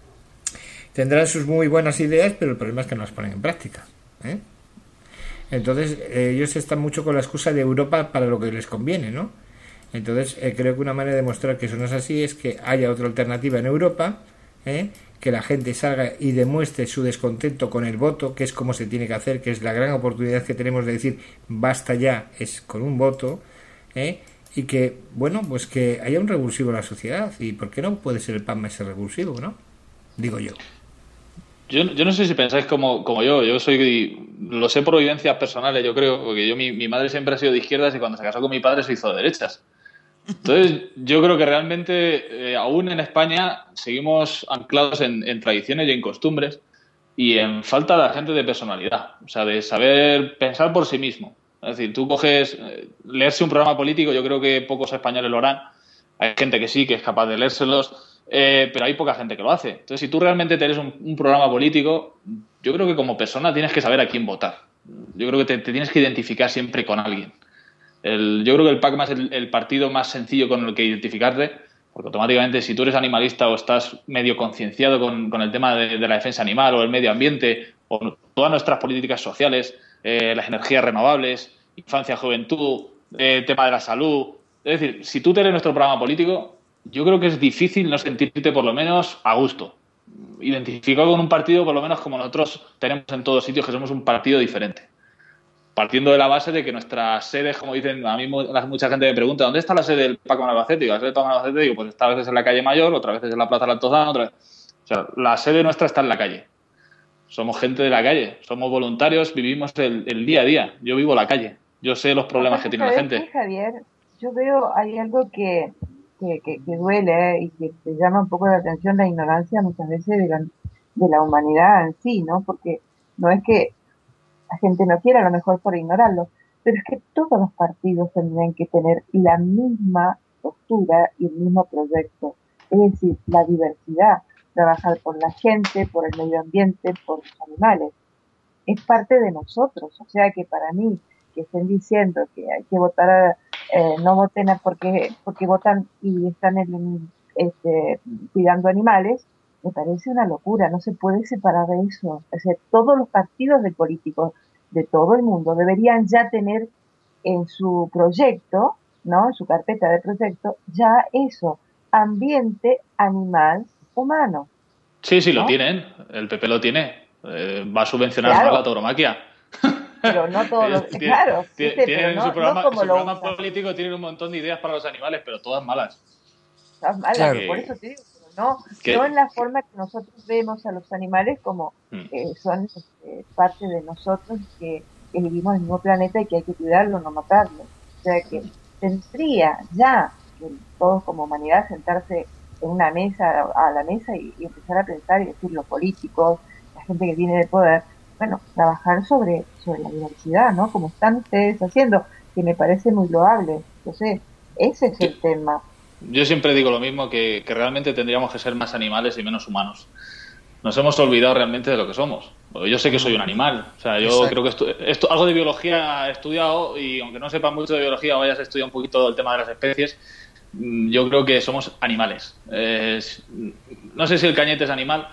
A: tendrán sus muy buenas ideas, pero el problema es que no las ponen en práctica, ¿eh? Entonces, eh, ellos están mucho con la excusa de Europa para lo que les conviene, ¿no? Entonces, eh, creo que una manera de demostrar que eso no es así es que haya otra alternativa en Europa, ¿eh? Que la gente salga y demuestre su descontento con el voto, que es como se tiene que hacer, que es la gran oportunidad que tenemos de decir basta ya, es con un voto, ¿eh? Y que, bueno, pues que haya un revulsivo en la sociedad. ¿Y por qué no puede ser el P A M ese revulsivo, no? Digo yo.
E: Yo, yo no sé si pensáis como, como yo, yo soy, lo sé por vivencias personales, yo creo, porque yo mi, mi madre siempre ha sido de izquierdas y cuando se casó con mi padre se hizo de derechas. Entonces, yo creo que realmente, eh, aún en España, seguimos anclados en, en tradiciones y en costumbres y en falta de la gente de personalidad, o sea, de saber pensar por sí mismo. Es decir, tú coges, eh, leerse un programa político, yo creo que pocos españoles lo harán. Hay gente que sí, que es capaz de leérselos, eh, pero hay poca gente que lo hace. Entonces, si tú realmente tienes un, un programa político, yo creo que como persona tienes que saber a quién votar. Yo creo que te, te tienes que identificar siempre con alguien. El, yo creo que el P A C M A es el, el partido más sencillo con el que identificarte, porque automáticamente si tú eres animalista o estás medio concienciado con, con el tema de, de la defensa animal o el medio ambiente o todas nuestras políticas sociales, eh, las energías renovables, infancia, juventud, eh, tema de la salud, es decir, si tú tienes nuestro programa político, yo creo que es difícil no sentirte por lo menos a gusto, identificado con un partido por lo menos como nosotros tenemos en todos sitios, que somos un partido diferente. Partiendo de la base de que nuestras sedes, como dicen, a mí mucha gente me pregunta, ¿dónde está la sede del P A C M A en Albacete? Digo, la sede del P A C M A en Albacete, digo, pues esta vez en la calle Mayor, otra vez en la Plaza del Altozano, otra vez. O sea, la sede nuestra está en la calle. Somos gente de la calle, somos voluntarios, vivimos el, el día a día. Yo vivo la calle, yo sé los problemas que tiene la gente.
B: Sí, Javier, yo veo, hay algo que, que, que, que duele, ¿eh? Y que te llama un poco la atención, la ignorancia muchas veces de la, de la humanidad en sí, ¿no? Porque no es que la gente no quiera, a lo mejor por ignorarlo, pero es que todos los partidos tendrían que tener la misma postura y el mismo proyecto, es decir, la diversidad, trabajar por la gente, por el medio ambiente, por los animales, es parte de nosotros, o sea que para mí, que estén diciendo que hay que votar, a, eh, no voten a porque, porque votan y están en, este, cuidando animales, me parece una locura, no se puede separar de eso. O sea, todos los partidos de políticos de todo el mundo deberían ya tener en su proyecto, ¿no? En su carpeta de proyecto, ya eso, ambiente, animal, humano.
E: Sí, sí,
B: ¿no?
E: lo tienen, el P P lo tiene, eh, va a subvencionar
B: Claro.
E: más la tauromaquia.
B: Pero no todos los... Claro, sí,
E: tienen
B: pero
E: en
B: no,
E: su programa,
B: no como
E: su
B: lo
E: programa
B: usan.
E: político tienen un montón de ideas para los animales, pero todas malas.
B: Estás mala,
D: Claro.
B: por eso te digo, pero no,
E: ¿Qué?
B: no en la forma que nosotros vemos a los animales como
E: Mm.
B: eh, son eh, parte de nosotros que, que vivimos en el mismo planeta y que hay que cuidarlo, no matarlo. O sea que tendría ya que todos como humanidad sentarse en una mesa, a la mesa y, y empezar a pensar y decir los políticos, la gente que tiene de poder, bueno, trabajar sobre, sobre la diversidad, ¿no? Como están ustedes haciendo, que me parece muy loable. Entonces, ese es el
E: Sí.
B: tema.
E: Yo siempre digo lo mismo, que, que realmente tendríamos que ser más animales y menos humanos. Nos hemos olvidado realmente de lo que somos. Yo sé que soy un animal, o sea, yo
D: Exacto.
E: creo que esto, esto, algo de biología he estudiado y aunque no sepa mucho de biología o hayas estudiado un poquito el tema de las especies, mm, yo creo que somos animales. Eh, es- no sé si el cañete es animal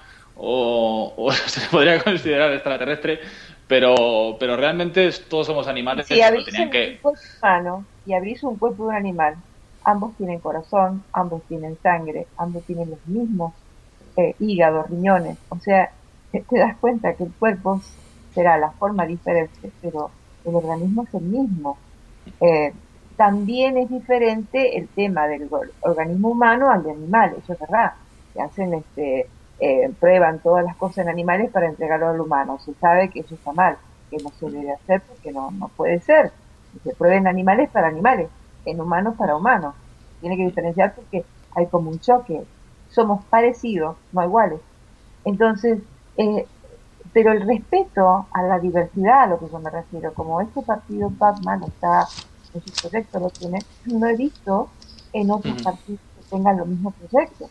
E: o, o se le podría considerar extraterrestre, pero, pero realmente todos somos animales.
B: Si
E: pero
B: abrís
E: tenían
B: un
E: que...
B: cuerpo humano y abrís un cuerpo de un animal, ambos tienen corazón, ambos tienen sangre, ambos tienen los mismos eh, hígado, riñones. O sea, te, te das cuenta que el cuerpo será la forma diferente, pero el organismo es el mismo. Eh, también es diferente el tema del or- organismo humano al de animales, eso es verdad. Se hacen, este, eh, prueban todas las cosas en animales para entregarlo al humano. Se sabe que eso está mal, que no se debe hacer porque no, no puede ser. que se prueben animales para animales, en humanos para humanos. Tiene que diferenciar porque hay como un choque. Somos parecidos, no iguales. Entonces, eh, pero el respeto a la diversidad, a lo que yo me refiero, como este partido Pacman está en su proyecto, lo tiene, no he visto en otros uh-huh. partidos que tengan los mismos proyectos.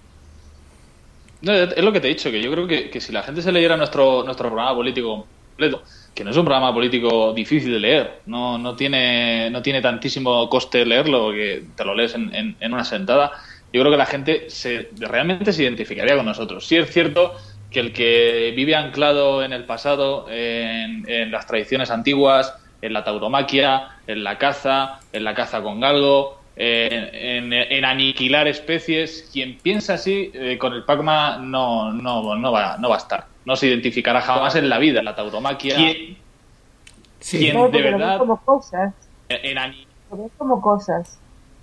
E: No, es lo que te he dicho, que yo creo que, que si la gente se leyera nuestro nuestro programa político completo, que no es un programa político difícil de leer, no no tiene no tiene tantísimo coste leerlo, que te lo lees en, en, en una sentada, yo creo que la gente se realmente se identificaría con nosotros. Sí es cierto que el que vive anclado en el pasado, en, en las tradiciones antiguas, en la tauromaquia, en la caza, en la caza con galgo, En, en, en aniquilar especies, quien piensa así eh, con el Pacma no, no, no, va, no va a estar, no se identificará jamás en la vida, en la tauromaquia. ¿Quién,
B: sí. ¿Quién no, de verdad? Lo ven como cosas.
E: En, en ani...
B: Lo ven como cosas.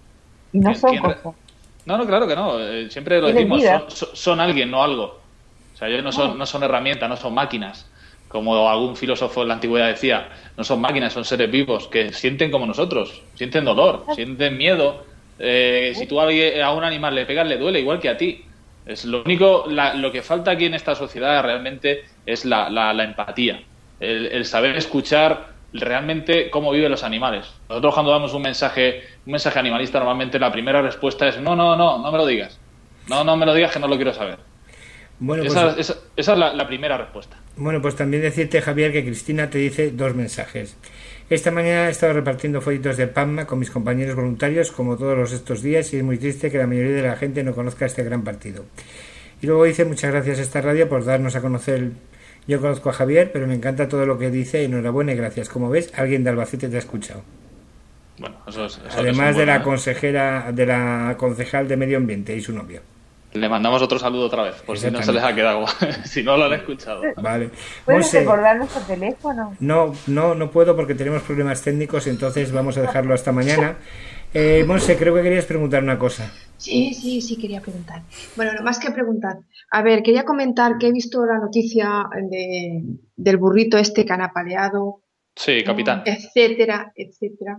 B: Y no son cosas.
E: No, no, claro que no. Eh, siempre lo decimos, son, son, son alguien, no algo. O sea, ellos no son, no son herramientas, no son máquinas. Como algún filósofo en la antigüedad decía, no son máquinas, son seres vivos que sienten como nosotros, sienten dolor, sienten miedo. Eh, si tú a, a un animal le pegas, le duele igual que a ti. Es lo único, la, lo que falta aquí en esta sociedad realmente es la, la, la empatía, el, el saber escuchar realmente cómo viven los animales. Nosotros cuando damos un mensaje, un mensaje animalista, normalmente la primera respuesta es no, no, no, no me lo digas, no, no me lo digas que no lo quiero saber. Bueno, esa, pues, esa, esa es la, la primera respuesta.
A: Bueno, pues también decirte, Javier, que Cristina te dice dos mensajes. Esta mañana he estado repartiendo folletos de Pacma con mis compañeros voluntarios, como todos los estos días, y es muy triste que la mayoría de la gente no conozca este gran partido. Y luego dice, muchas gracias a esta radio por darnos a conocer. Yo conozco a Javier, pero me encanta todo lo que dice, enhorabuena y gracias. Como ves, alguien de Albacete te ha escuchado.
E: Bueno, eso es, eso,
A: Además
E: eso
A: de la
E: bueno,
A: consejera, de la concejal de Medio Ambiente y su novio.
E: Le mandamos otro saludo otra vez, por si no se les ha quedado, si no lo han escuchado.
A: Vale.
B: ¿Puedes Monse, recordar nuestro teléfono?
A: No, no, no puedo porque tenemos problemas técnicos, entonces vamos a dejarlo hasta mañana. Eh, Monse, creo que querías preguntar una cosa.
C: Sí, sí, sí, quería preguntar. Bueno, no más que preguntar. A ver, quería comentar que he visto la noticia de, del burrito este canapaleado.
E: Sí, capitán.
C: Etcétera, etcétera.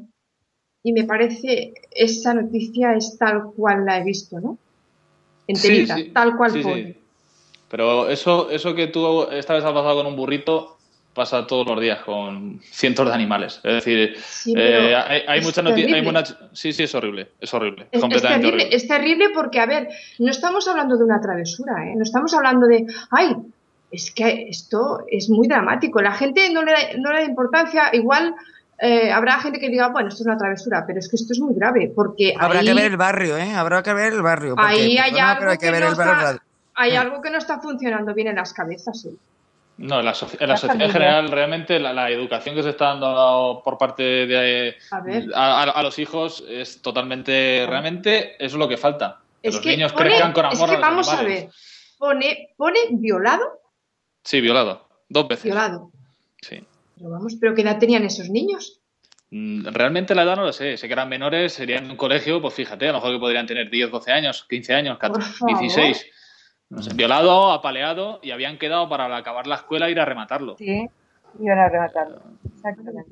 C: Y me parece, esa noticia es tal cual la he visto, ¿no? Enterita, sí, sí, tal cual
E: sí,
C: pone.
E: Sí. Pero eso, eso que tú esta vez has pasado con un burrito pasa todos los días con cientos de animales. Es decir, sí, eh, hay, hay muchas noticias. Sí, sí, es horrible. Es horrible.
C: Es,
E: completamente
C: es terrible,
E: horrible.
C: Es terrible porque, a ver, no estamos hablando de una travesura, ¿eh? No estamos hablando de, ay, es que esto es muy dramático. La gente no le da, no le da importancia, igual. Eh, habrá gente que diga, bueno, esto es una travesura, pero es que esto es muy grave, porque
D: habrá
C: ahí,
D: que ver el barrio, ¿eh? Habrá que ver el barrio. Porque,
C: ahí hay,
D: perdona,
C: algo,
D: hay
C: que
D: que ver
C: no
D: el barrio.
C: está, hay mm. algo que no está funcionando bien en las cabezas, ¿eh?
E: No, en la, so- en la sociedad en general, realmente la, la educación que se está dando por parte de a, a, a los hijos es totalmente, realmente eso es lo que falta. Que
C: es
E: los
C: que
E: niños
C: pone,
E: crezcan con amor
C: es que
E: a los
C: vamos
E: animales.
C: a ver, pone, pone violado.
E: Sí, violado, dos veces.
C: Violado.
E: Sí.
C: Pero vamos, ¿pero qué edad tenían esos niños?
E: Realmente la edad no lo sé, sé que eran menores, serían en un colegio, pues fíjate, a lo mejor que podrían tener diez, doce años, quince años, catorce, dieciséis. No sé, violado, apaleado y habían quedado para acabar la escuela ir a rematarlo.
B: Sí, iban a rematarlo. Exactamente.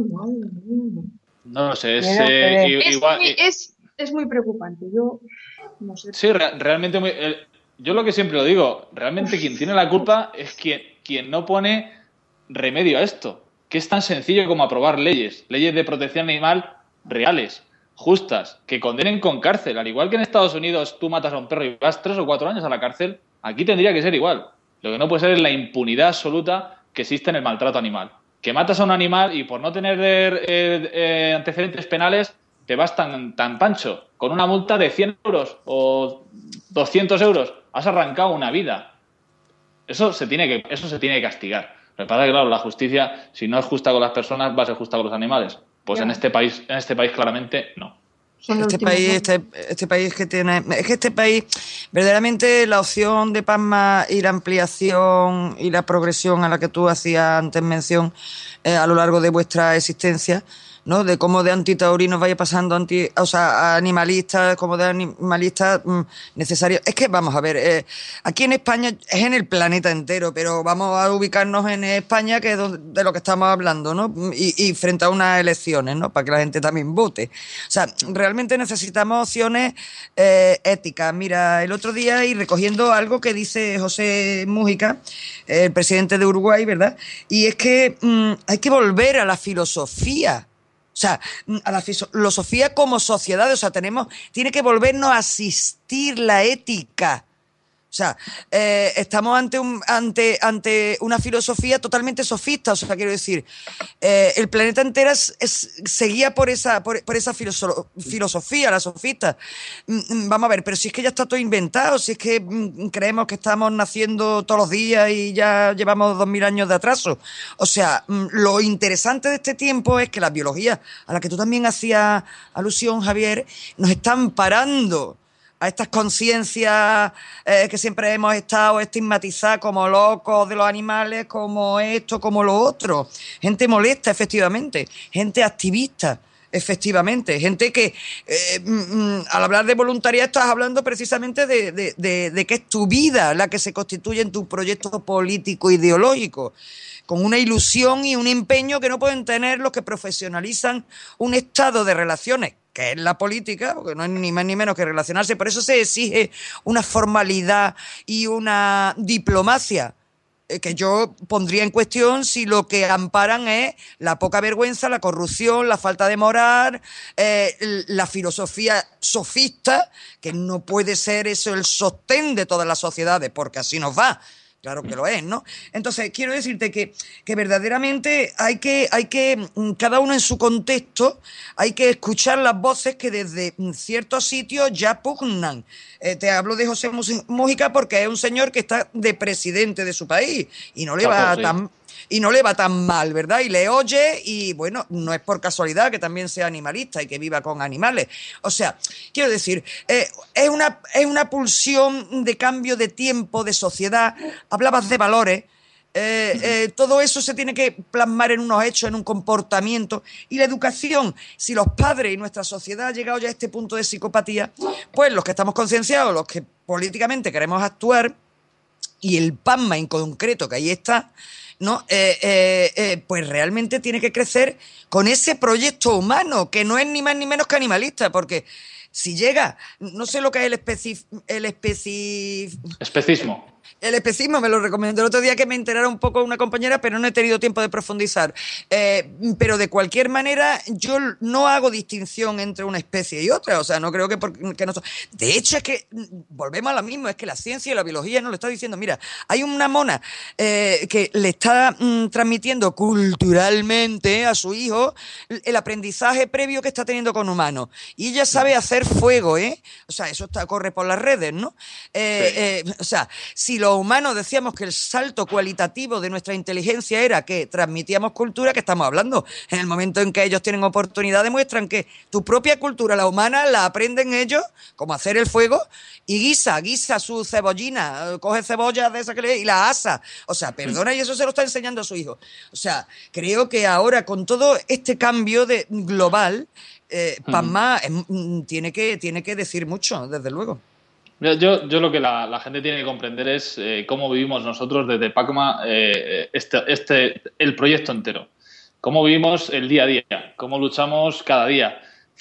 E: No lo sé, es, eh,
C: es,
E: igual.
C: Muy, es, es muy preocupante. Yo no sé.
E: Sí, re- realmente muy. Eh, yo lo que siempre lo digo, realmente quien tiene la culpa es quien, quien no pone remedio a esto. Que es tan sencillo como aprobar leyes, leyes de protección animal reales, justas, que condenen con cárcel. Al igual que en Estados Unidos tú matas a un perro y vas tres o cuatro años a la cárcel, aquí tendría que ser igual. Lo que no puede ser es la impunidad absoluta que existe en el maltrato animal. Que matas a un animal y por no tener eh, eh, antecedentes penales te vas tan, tan pancho. Con una multa de cien euros o doscientos euros has arrancado una vida. Eso se tiene que, eso se tiene que castigar. Lo que pasa es que, claro, la justicia, si no es justa con las personas, va a ser justa con los animales. Pues yeah. en este país, en este país claramente no.
D: Este país, este, este país que tiene, es que este país, verdaderamente la opción de Pacma y la ampliación y la progresión a la que tú hacías antes mención eh, a lo largo de vuestra existencia, ¿no? De cómo de antitaurinos vaya pasando anti, o sea, a animalistas, como de animalistas mmm, necesarios. Es que, vamos a ver, eh, aquí en España, es en el planeta entero, pero vamos a ubicarnos en España, que es de lo que estamos hablando, ¿no? Y, y frente a unas elecciones, ¿no? Para que la gente también vote. O sea, realmente necesitamos opciones eh, éticas. Mira, el otro día, y recogiendo algo que dice José Mújica, eh, el presidente de Uruguay, ¿verdad? Y es que mmm, hay que volver a la filosofía. O sea, a la filosofía como sociedad, o sea, tenemos, tiene que volvernos a asistir la ética. O sea, eh, estamos ante un, ante, ante una filosofía totalmente sofista. O sea, quiero decir, eh, el planeta entero es, es, seguía por esa, por, por esa filoso, filosofía, la sofista. Mm, vamos a ver, pero si es que ya está todo inventado, si es que mm, creemos que estamos naciendo todos los días y ya llevamos dos mil años de atraso. O sea, mm, lo interesante de este tiempo es que la biología, a la que tú también hacías alusión, Javier, nos están parando a estas conciencias eh, que siempre hemos estado estigmatizadas como locos de los animales, como esto, como lo otro. Gente molesta, efectivamente. Gente activista, efectivamente. Gente que, eh, mm, al hablar de voluntariado, estás hablando precisamente de, de, de, de que es tu vida la que se constituye en tu proyecto político ideológico, con una ilusión y un empeño que no pueden tener los que profesionalizan un estado de relaciones, que es la política, porque no es ni más ni menos que relacionarse. Por eso se exige una formalidad y una diplomacia, eh, que yo pondría en cuestión si lo que amparan es la poca vergüenza, la corrupción, la falta de moral, eh, la filosofía sofista, que no puede ser eso el sostén de todas las sociedades, porque así nos va. Claro que lo es, ¿no? Entonces, quiero decirte que, que verdaderamente hay que, hay que, cada uno en su contexto, hay que escuchar las voces que desde ciertos sitios ya pugnan. Eh, te hablo de José Mújica porque es un señor que está de presidente de su país y no le va
E: sí.
D: tan... Y no le va tan mal, ¿verdad? Y le oye y, bueno, no es por casualidad que también sea animalista y que viva con animales. O sea, quiero decir, eh, es una, es una pulsión de cambio de tiempo, de sociedad. Hablabas de valores. Eh, eh, todo eso se tiene que plasmar en unos hechos, en un comportamiento. Y la educación, si los padres y nuestra sociedad ha llegado ya a este punto de psicopatía, pues los que estamos concienciados, los que políticamente queremos actuar, y el PAMMA en concreto, que ahí está, ¿no? Eh, eh, eh, pues realmente tiene que crecer con ese proyecto humano, que no es ni más ni menos que animalista, porque si llega, no sé lo que es el especi... el especi...
E: Especismo.
D: El especismo me lo recomendó el otro día, que me enterara un poco una compañera, pero no he tenido tiempo de profundizar. Eh, pero de cualquier manera, yo no hago distinción entre una especie y otra. O sea, no creo que... Por, que no, de hecho, es que volvemos a lo mismo. Es que la ciencia y la biología nos lo está diciendo. Mira, hay una mona eh, que le está mm, transmitiendo culturalmente a su hijo el aprendizaje previo que está teniendo con humanos. Y ella sabe hacer fuego, ¿eh? O sea, eso está, corre por las redes, ¿no? Eh, sí. eh, o sea, si los humanos decíamos que el salto cualitativo de nuestra inteligencia era que transmitíamos cultura, que estamos hablando. En el momento en que ellos tienen oportunidad, demuestran que tu propia cultura, la humana, la aprenden ellos, como hacer el fuego, y guisa, guisa su cebollina, coge cebollas de esa que le, y la asa. O sea, perdona, y eso se lo está enseñando a su hijo. O sea, creo que ahora, con todo este cambio de global, eh, PAMMA eh, tiene que, tiene que decir mucho, desde luego.
E: Yo, yo lo que la, la gente tiene que comprender es eh, cómo vivimos nosotros desde PACMA eh, este, este, el proyecto entero. Cómo vivimos el día a día, cómo luchamos cada día.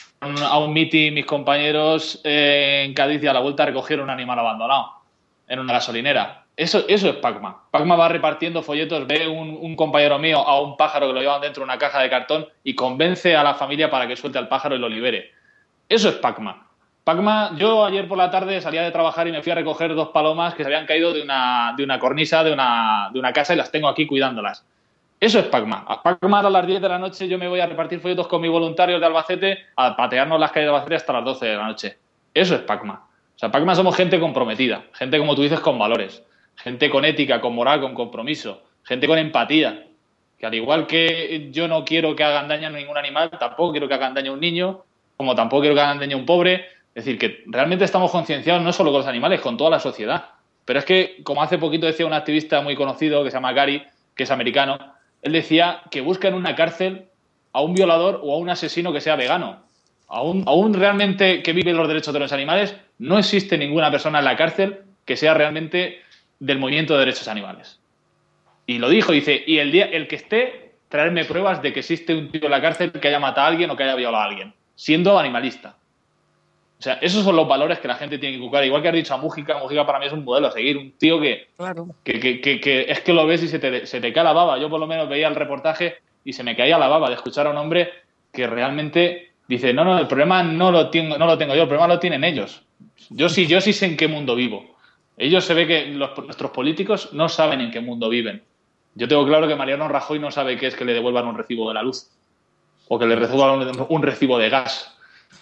E: A un meeting, mis compañeros eh, en Cádiz y a la vuelta recogieron un animal abandonado en una gasolinera. Eso, eso es PACMA. PACMA va repartiendo folletos, ve un, un compañero mío a un pájaro que lo llevan dentro de una caja de cartón y convence a la familia para que suelte al pájaro y lo libere. Eso es PACMA. PACMA, yo ayer por la tarde salía de trabajar y me fui a recoger dos palomas que se habían caído de una, de una cornisa de una, de una casa y las tengo aquí cuidándolas. Eso es PACMA. A PACMA a las diez de la noche yo me voy a repartir folletos con mis voluntarios de Albacete a patearnos las calles de Albacete hasta las doce de la noche. Eso es PACMA. O sea, PACMA somos gente comprometida, gente, como tú dices, con valores, gente con ética, con moral, con compromiso, gente con empatía, que al igual que yo no quiero que hagan daño a ningún animal, tampoco quiero que hagan daño a un niño, como tampoco quiero que hagan daño a un pobre. Es decir, que realmente estamos concienciados no solo con los animales, con toda la sociedad. Pero es que, como hace poquito decía un activista muy conocido que se llama Gary, que es americano, él decía que buscan una cárcel a un violador o a un asesino que sea vegano. Aún, aún realmente que vive los derechos de los animales, no existe ninguna persona en la cárcel que sea realmente del movimiento de derechos animales. Y lo dijo, dice, y el día el que esté, traerme pruebas de que existe un tío en la cárcel que haya matado a alguien o que haya violado a alguien, siendo animalista. O sea, esos son los valores que la gente tiene que inculcar. Igual que has dicho a Mújica, Mújica para mí es un modelo a seguir, un tío que,
D: claro.
E: que, que, que, que es que lo ves y se te, se te cae la baba. Yo por lo menos veía el reportaje y se me caía la baba de escuchar a un hombre que realmente dice, no, no, el problema no lo tengo, no lo tengo yo, el problema lo tienen ellos. Yo sí, yo sí sé en qué mundo vivo. Ellos se ve que los, nuestros políticos no saben en qué mundo viven. Yo tengo claro que Mariano Rajoy no sabe qué es que le devuelvan un recibo de la luz o que le devuelvan un, un recibo de gas.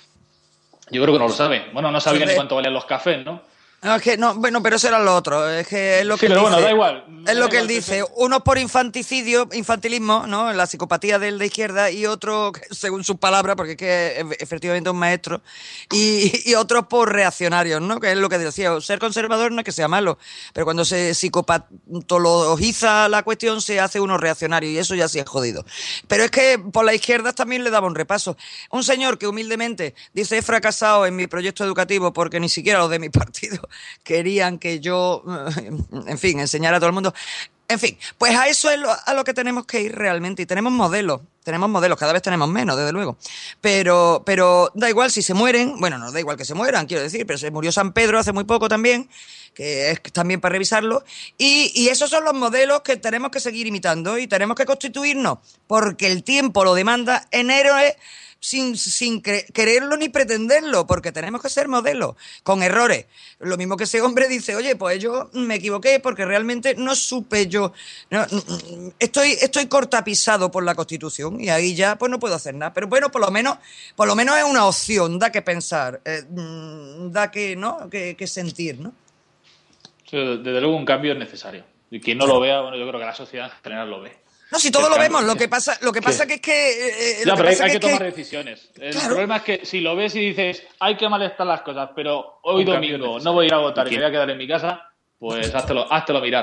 E: Yo creo que no lo sabe. Bueno, no sabía ni cuánto valían los cafés, ¿no?
D: No, es que no, bueno, pero eso era lo otro. Es que es lo que
E: sí,
D: él
E: pero
D: dice.
E: Bueno, da igual.
D: Es
E: da
D: lo que
E: igual,
D: él dice.
E: que...
D: Unos por infanticidio, infantilismo, ¿no? La psicopatía del de izquierda y otro, según sus palabras, porque es que es efectivamente un maestro, y, y otros por reaccionarios, ¿no? Que es lo que decía. Ser conservador no es que sea malo, pero cuando se psicopatologiza la cuestión se hace uno reaccionario y eso ya sí es jodido. Pero es que por la izquierda también le daba un repaso. Un señor que humildemente dice he fracasado en mi proyecto educativo porque ni siquiera los de mi partido querían que yo, en fin, enseñara a todo el mundo. En fin, pues a eso es lo, a lo que tenemos que ir realmente. Y tenemos modelos, tenemos modelos, cada vez tenemos menos, desde luego. Pero, pero da igual si se mueren, bueno, no da igual que se mueran, quiero decir, pero se murió San Pedro hace muy poco también, que es también para revisarlo. Y, y esos son los modelos que tenemos que seguir imitando y tenemos que constituirnos, porque el tiempo lo demanda en héroes sin, sin quererlo ni pretenderlo, porque tenemos que ser modelos, con errores. Lo mismo que ese hombre dice, oye, pues yo me equivoqué porque realmente no supe yo, no, estoy, estoy cortapisado por la Constitución y ahí ya pues no puedo hacer nada. Pero bueno, por lo menos, por lo menos es una opción, da que pensar, eh, da que, ¿no? que, que sentir, ¿no?
E: Sí, desde luego un cambio es necesario. Y quien no lo vea, bueno, yo creo que la sociedad en general lo ve.
D: No, si todo lo vemos, lo que pasa, lo que pasa que es que... Eh,
E: ya, pero hay, hay que,
D: que
E: tomar
D: que...
E: decisiones. El
D: claro.
E: problema es que si lo ves y dices, hay que mal están las cosas, pero hoy un domingo no voy a ir a votar y me voy a quedar en mi casa, pues háztelo, háztelo mirar.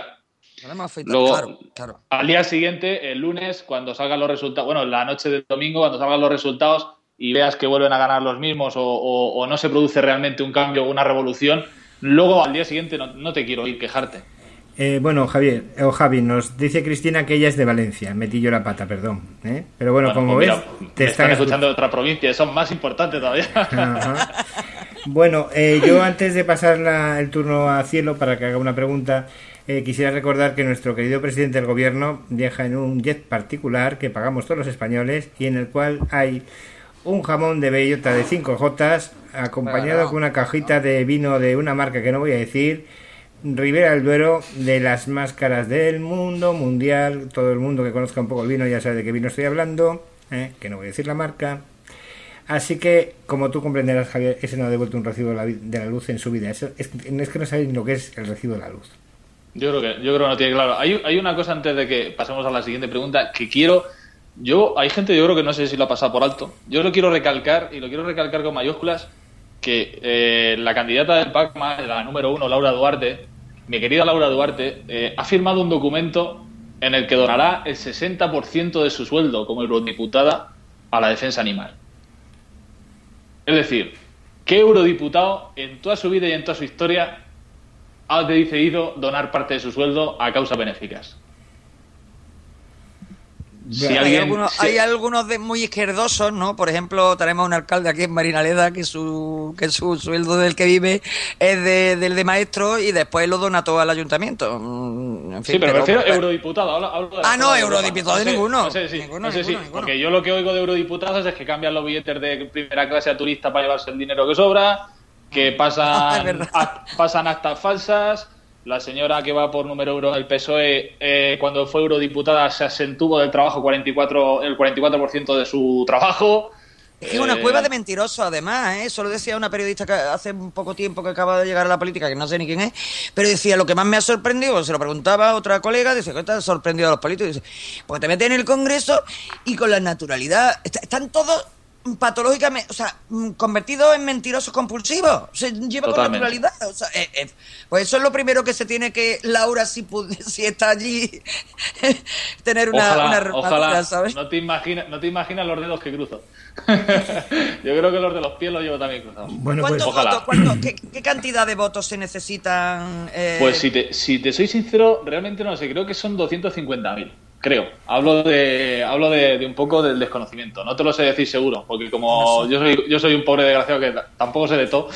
E: Luego,
D: claro, claro.
E: Al día siguiente, el lunes, cuando salgan los resultados, bueno, la noche del domingo, cuando salgan los resultados y veas que vuelven a ganar los mismos o, o, o no se produce realmente un cambio o una revolución, luego al día siguiente no, no te quiero oír quejarte.
A: Eh, bueno, Javier, o Javi, nos dice Cristina que ella es de Valencia. Metí yo la pata, perdón. ¿eh? Pero bueno, bueno como pues ves,
E: mira, te están escuchando de otra provincia, son más importantes todavía.
A: Ajá. Bueno, eh, yo antes de pasar la, el turno a Cielo para que haga una pregunta, eh, quisiera recordar que nuestro querido presidente del gobierno viaja en un jet particular que pagamos todos los españoles y en el cual hay un jamón de bellota de cinco jotas acompañado bueno. con una cajita de vino de una marca que no voy a decir, Ribera del Duero, de las más caras del mundo mundial. Todo el mundo que conozca un poco el vino ya sabe de qué vino estoy hablando, ¿eh? que no voy a decir la marca. Así que, como tú comprenderás, Javier, ese no ha devuelto un recibo de la, de la luz en su vida. Eso es, es que no sabéis ni lo que es el recibo de la luz.
E: Yo creo que, yo creo que no tiene claro. Hay, hay una cosa antes de que pasemos a la siguiente pregunta que quiero... Yo, hay gente, yo creo que no sé si lo ha pasado por alto. Yo lo quiero recalcar, y lo quiero recalcar con mayúsculas, que eh, la candidata del P A C M A, la número uno, Laura Duarte, mi querida Laura Duarte, eh, ha firmado un documento en el que donará el sesenta por ciento de su sueldo como eurodiputada a la defensa animal. Es decir, ¿qué eurodiputado en toda su vida y en toda su historia ha decidido donar parte de su sueldo a causas benéficas?
D: Si hay, alguien, algunos, si... hay algunos de muy izquierdosos, ¿no? Por ejemplo, tenemos un alcalde aquí en Marinaleda que su que su sueldo del que vive es de, del de maestro y después lo dona todo al ayuntamiento. En fin,
E: sí, pero, pero prefiero pero... eurodiputado. Hablo, hablo de
D: ah, no, eurodiputado de, de ninguno.
E: No sé, sí,
D: ninguno,
E: no sé
D: ninguno,
E: si,
D: ninguno.
E: Porque yo lo que oigo de eurodiputados es que cambian los billetes de primera clase a turista para llevarse el dinero que sobra, que pasan, a, pasan actas falsas. La señora que va por número uno del P S O E, eh, cuando fue eurodiputada, se asentuvo del trabajo cuarenta y cuatro, el cuarenta y cuatro por ciento de su trabajo.
D: Es que es una cueva de mentirosos, además, ¿eh? Eso lo decía una periodista que hace un poco tiempo que acaba de llegar a la política, que no sé ni quién es, pero decía, lo que más me ha sorprendido, se lo preguntaba a otra colega, dice, ¿qué te ha sorprendido a los políticos? Dice, pues te meten en el Congreso y con la naturalidad, están todos patológicamente, o sea, convertidos en mentirosos compulsivos. Se lleva con naturalidad. O sea, eh, eh, pues eso es lo primero que se tiene que, Laura, si, si está allí, tener una,
E: ojalá,
D: una repatura,
E: ojalá.
D: ¿sabes?
E: No te imaginas, no te imaginas los dedos que cruzo. Yo creo que los de los pies los llevo también cruzados.
A: Bueno, pues,
D: ¿Cuántos
E: ojalá.
D: votos, cuánto, qué, ¿Qué cantidad de votos se necesitan? Eh...
E: Pues si te, si te soy sincero, realmente no lo sé. Creo que son doscientos cincuenta mil. Creo. Hablo de hablo de, de un poco del desconocimiento. No te lo sé decir seguro, porque como yo soy yo soy un pobre desgraciado que tampoco sé de todo.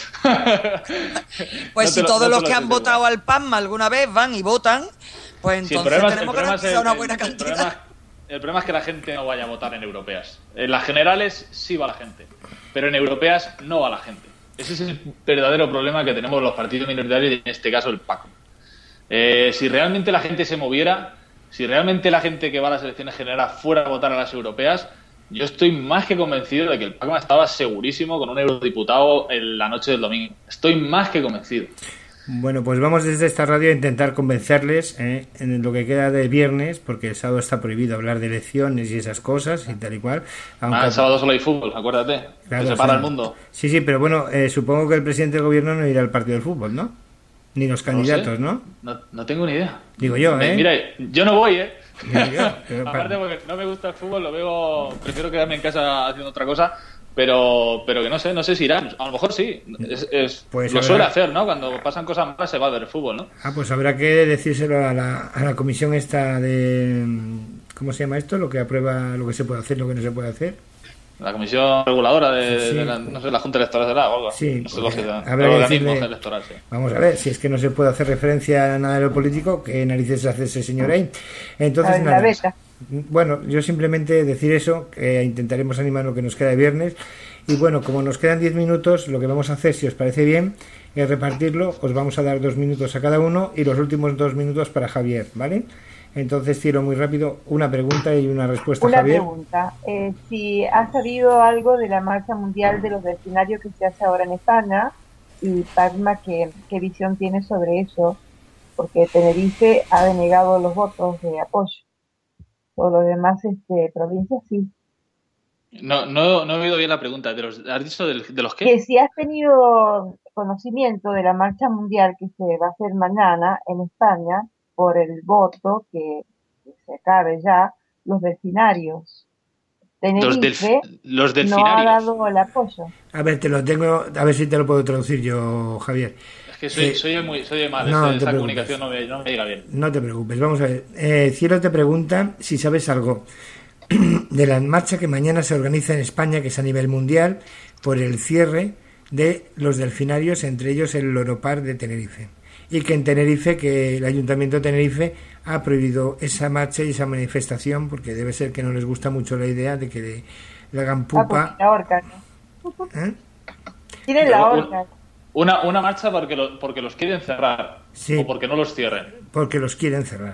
D: Pues
E: no
D: si
E: lo,
D: todos
E: no
D: los que
E: lo
D: han votado al P A M alguna vez van y votan, pues
E: sí,
D: entonces
E: es,
D: tenemos que garantizar una buena
E: el,
D: cantidad.
E: El problema, el problema es que la gente no vaya a votar en europeas. En las generales sí va la gente, pero en europeas no va la gente. Ese es el verdadero problema que tenemos los partidos minoritarios y en este caso el P A C. Eh, si realmente la gente se moviera, si realmente la gente que va a las elecciones generales fuera a votar a las europeas, yo estoy más que convencido de que el P A C estaba segurísimo con un eurodiputado en la noche del domingo. Estoy más que convencido.
A: Bueno, pues vamos desde esta radio a intentar convencerles eh, en lo que queda de viernes, porque el sábado está prohibido hablar de elecciones y esas cosas y tal y cual. Aunque...
E: Ah, el sábado solo hay fútbol, acuérdate.
A: Claro,
E: que separa
A: sí.
E: el mundo.
A: Sí, sí, pero bueno, eh, supongo que el presidente del gobierno no irá al partido del fútbol, ¿no? Ni los candidatos,
E: no,
A: ¿no?
E: ¿no? No tengo ni idea.
A: Digo yo, ¿eh?
E: Mira, yo no voy, ¿eh?
A: Digo yo, pero
E: Aparte
A: para...
E: porque no me gusta el fútbol, lo veo, prefiero quedarme en casa haciendo otra cosa, pero pero que no sé, no sé si irán. A lo mejor sí, es, es
A: pues
E: lo
A: habrá...
E: suele hacer, ¿no? Cuando pasan cosas malas se va a ver el fútbol, ¿no?
A: Ah, pues habrá que decírselo a la, a la comisión esta de... ¿Cómo se llama esto? Lo que aprueba lo que se puede hacer, lo que no se puede hacer.
E: La comisión reguladora de,
A: Sí.
E: de la, no sé, la Junta Electoral será o algo.
A: Sí,
E: no sé lo que sea.
A: habrá
E: El
A: que
E: organismo
A: decirle...
E: electoral, sí.
A: Vamos a ver, si es que no se puede hacer referencia a nada de lo político, ¿qué narices hace ese señor ahí? Entonces,
B: A ver,
A: nada.
B: la beta.
A: Bueno, yo simplemente decir eso, que intentaremos animar lo que nos queda de viernes. Y bueno, como nos quedan diez minutos, lo que vamos a hacer, si os parece bien, es repartirlo. Os vamos a dar dos minutos a cada uno y los últimos dos minutos para Javier, ¿vale? Entonces, tiro muy rápido una pregunta y una respuesta,
B: Una
A: Javier.
B: pregunta. Eh, si ha sabido algo de la marcha mundial de los delfinarios que se hace ahora en España y Pacma, ¿qué, qué visión tiene sobre eso? Porque Tenerife ha denegado los votos de apoyo. Todos los demás este, provincias sí.
E: No, no, no he oído bien la pregunta. ¿De los, ¿Has dicho de, de los qué?
B: Que si has tenido conocimiento de la marcha mundial que se va a hacer mañana en España por el voto que, que se acabe ya, los delfinarios.
E: Los,
B: Tenerife
E: delf, los
B: no
E: delfinarios.
B: ha dado el apoyo.
A: A ver, te lo tengo, a ver si te lo puedo traducir yo, Javier.
E: Es que soy,
A: Eh,
E: soy muy soy mal.
A: no,
E: este,
A: te
E: esa
A: preocupes.
E: comunicación no me, no me llega bien.
A: No te preocupes, vamos a ver. Eh, Cielo te pregunta si sabes algo de la marcha que mañana se organiza en España, que es a nivel mundial, por el cierre de los delfinarios, entre ellos el Loropar de Tenerife. Y que en Tenerife, que el Ayuntamiento de Tenerife ha prohibido esa marcha y esa manifestación, porque debe ser que no les gusta mucho la idea de que le, le hagan
B: Ah, pues
A: pupa.
B: la horca.
A: ¿Eh?
B: Tienen la horca.
E: Una, una marcha porque, lo, porque los quieren cerrar
A: Sí.
E: o porque no los cierren.
A: Porque los quieren cerrar.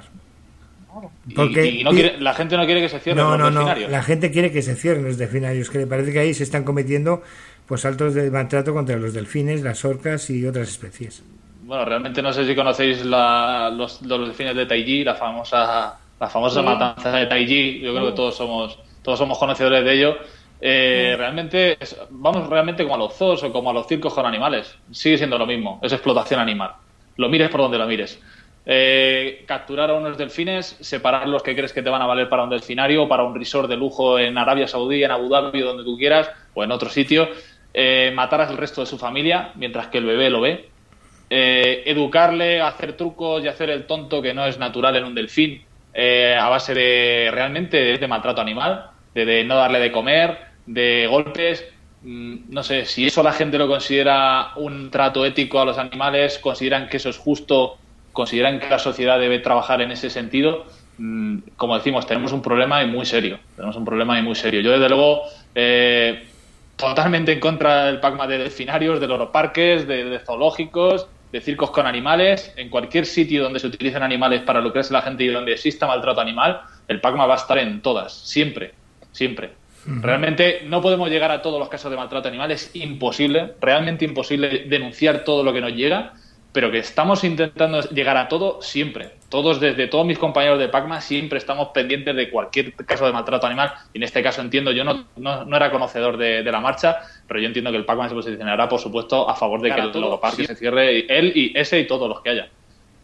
E: Y-
A: Porque-
E: y, no quiere- la gente no quiere que se cierren
A: No,
E: los
A: no, no.
E: delfinarios.
A: La gente quiere que se cierren los delfinarios, que le parece que ahí se están cometiendo pues actos de maltrato contra los delfines, las orcas y otras especies.
E: Bueno, realmente no sé si conocéis la, los, los delfines de Taiji, la famosa la famosa
B: Sí.
E: matanza de Taiji. Yo creo que todos somos todos somos conocedores de ello. Eh, realmente es- vamos realmente como a los zoos o como a los circos con animales. Sigue siendo lo mismo, es explotación animal. Lo mires por donde lo mires. Eh, capturar a unos delfines, separar los que crees que te van a valer para un delfinario o para un resort de lujo en Arabia Saudí, en Abu Dhabi, donde tú quieras, o en otro sitio. Eh, matar al resto de su familia mientras que el bebé lo ve. Eh, educarle, hacer trucos y hacer el tonto que no es natural en un delfín, eh, a base de realmente de, de maltrato animal, de, de no darle de comer, de golpes. Mm, no sé, si eso la gente lo considera un trato ético a los animales, consideran que eso es justo, consideran que la sociedad debe trabajar en ese sentido, mm, como decimos, tenemos un problema y muy serio. Tenemos un problema y muy serio. Yo, desde luego, eh, totalmente en contra del Pacma de delfinarios, de los parques, de, de zoológicos, de circos con animales. En cualquier sitio donde se utilicen animales para lucrarse la gente y donde exista maltrato animal, el Pacma va a estar en todas, siempre, siempre. Uh-huh. Realmente no podemos llegar a todos los casos de maltrato animal, es imposible, realmente imposible denunciar todo lo que nos llega, pero que estamos intentando llegar a todo siempre. Todos, desde todos mis compañeros de PACMA, siempre estamos pendientes de cualquier caso de maltrato animal. Y en este caso entiendo, yo no, no, no era conocedor de, de la marcha, pero yo entiendo que el PACMA se posicionará, por supuesto, a favor de que el Logoparque se cierre, él y ese y todos los que haya.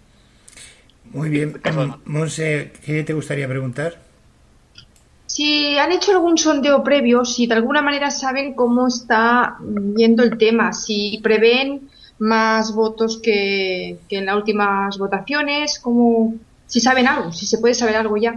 A: Muy bien. Monse, ¿qué te gustaría preguntar?
C: Si han hecho algún sondeo previo, si de alguna manera saben cómo está yendo el tema, si prevén más votos que, que en las últimas votaciones, como si saben algo, si se puede saber algo ya.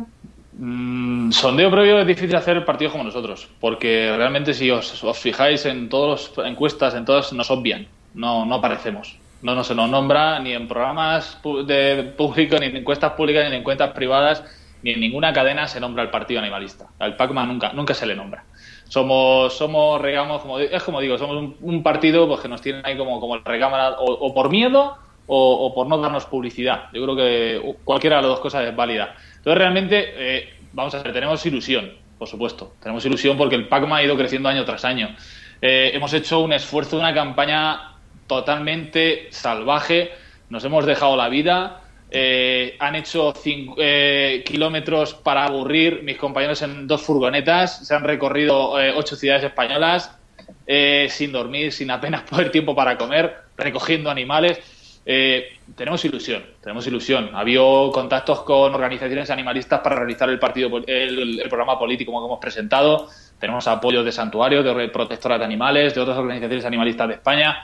E: Mm, sondeo previo es difícil hacer partidos como nosotros, porque realmente si os, os fijáis en todas las encuestas, en todas nos obvian, no, no aparecemos. No, no se nos nombra ni en programas de públicos, ni en encuestas públicas, ni en encuestas privadas, ni en ninguna cadena se nombra el partido animalista. Al PACMA nunca, nunca se le nombra. Somos, somos regamos, como, es como digo, somos un, un partido pues, que nos tienen ahí como, como el recámara, o, o por miedo o, o por no darnos publicidad. Yo creo que cualquiera de las dos cosas es válida. Entonces, realmente, eh, vamos a ver, tenemos ilusión, por supuesto. Tenemos ilusión porque el PACMA ha ido creciendo año tras año. Eh, hemos hecho un esfuerzo, una campaña totalmente salvaje. Nos hemos dejado la vida. Eh, han hecho cinco, eh, kilómetros para aburrir mis compañeros en dos furgonetas, se han recorrido eh, ocho ciudades españolas eh, sin dormir, sin apenas poder tiempo para comer, recogiendo animales. Eh, tenemos ilusión, tenemos ilusión. Ha habido contactos con organizaciones animalistas para realizar el partido, el, el programa político como hemos presentado. Tenemos apoyo de santuarios, de protectoras de animales, de otras organizaciones animalistas de España.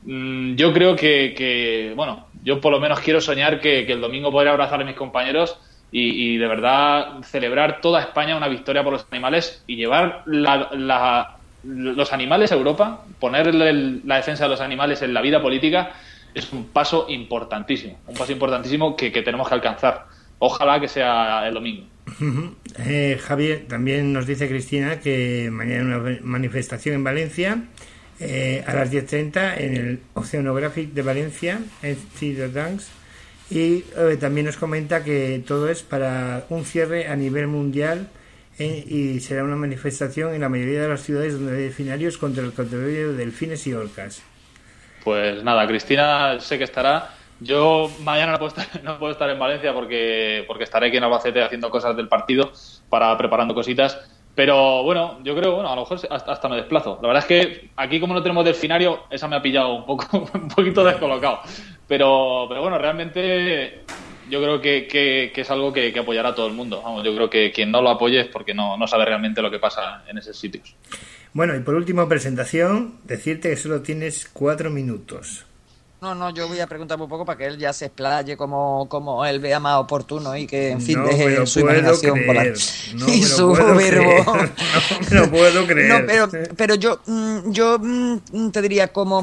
E: Yo creo que, que, bueno, yo por lo menos quiero soñar que, que el domingo podré abrazar a mis compañeros y, y de verdad celebrar toda España una victoria por los animales y llevar la, la, los animales a Europa, poner el, la defensa de los animales en la vida política es un paso importantísimo, un paso importantísimo que, que tenemos que alcanzar. Ojalá que sea el domingo.
A: Uh-huh. eh, Javier, también nos dice Cristina que mañana hay una manifestación en Valencia. Eh, a las diez treinta en el Oceanographic de Valencia, en Ciudadanos, y eh, también nos comenta que todo es para un cierre a nivel mundial eh, y será una manifestación en la mayoría de las ciudades donde hay delfinarios contra el cautiverio de delfines y orcas.
E: Pues nada, Cristina sé que estará. Yo mañana no puedo estar, no puedo estar en Valencia porque, porque estaré aquí en Albacete haciendo cosas del partido, para preparando cositas. Pero bueno, yo creo, bueno, a lo mejor hasta, hasta me desplazo. La verdad es que aquí como no tenemos delfinario, esa me ha pillado un poco, un poquito descolocado. Pero, pero bueno, realmente yo creo que, que, que es algo que, que apoyará a todo el mundo. Vamos, yo creo que quien no lo apoye es porque no, no sabe realmente lo que pasa en esos sitios.
A: Bueno, y por último, presentación, decirte que solo tienes cuatro minutos.
D: No, no, yo voy a preguntar un poco para que él ya se explaye como, como él vea más oportuno y que, en fin,
A: no
D: deje su imaginación
A: creer,
D: volar.
A: No
D: y su verbo.
A: No me lo puedo creer.
D: No, pero, pero yo, yo te diría como...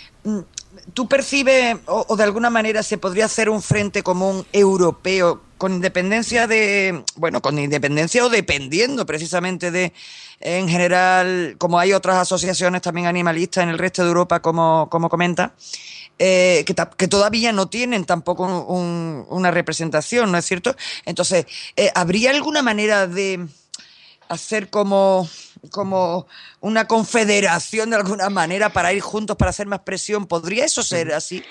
D: ¿Tú percibes o, o de alguna manera se podría hacer un frente común europeo con independencia de, bueno, con independencia o dependiendo precisamente de, en general, como hay otras asociaciones también animalistas en el resto de Europa, como, como comenta, eh, que, que todavía no tienen tampoco un, un, una representación, ¿no es cierto? Entonces, eh, ¿habría alguna manera de hacer como, como una confederación de alguna manera para ir juntos, para hacer más presión? ¿Podría eso ser así?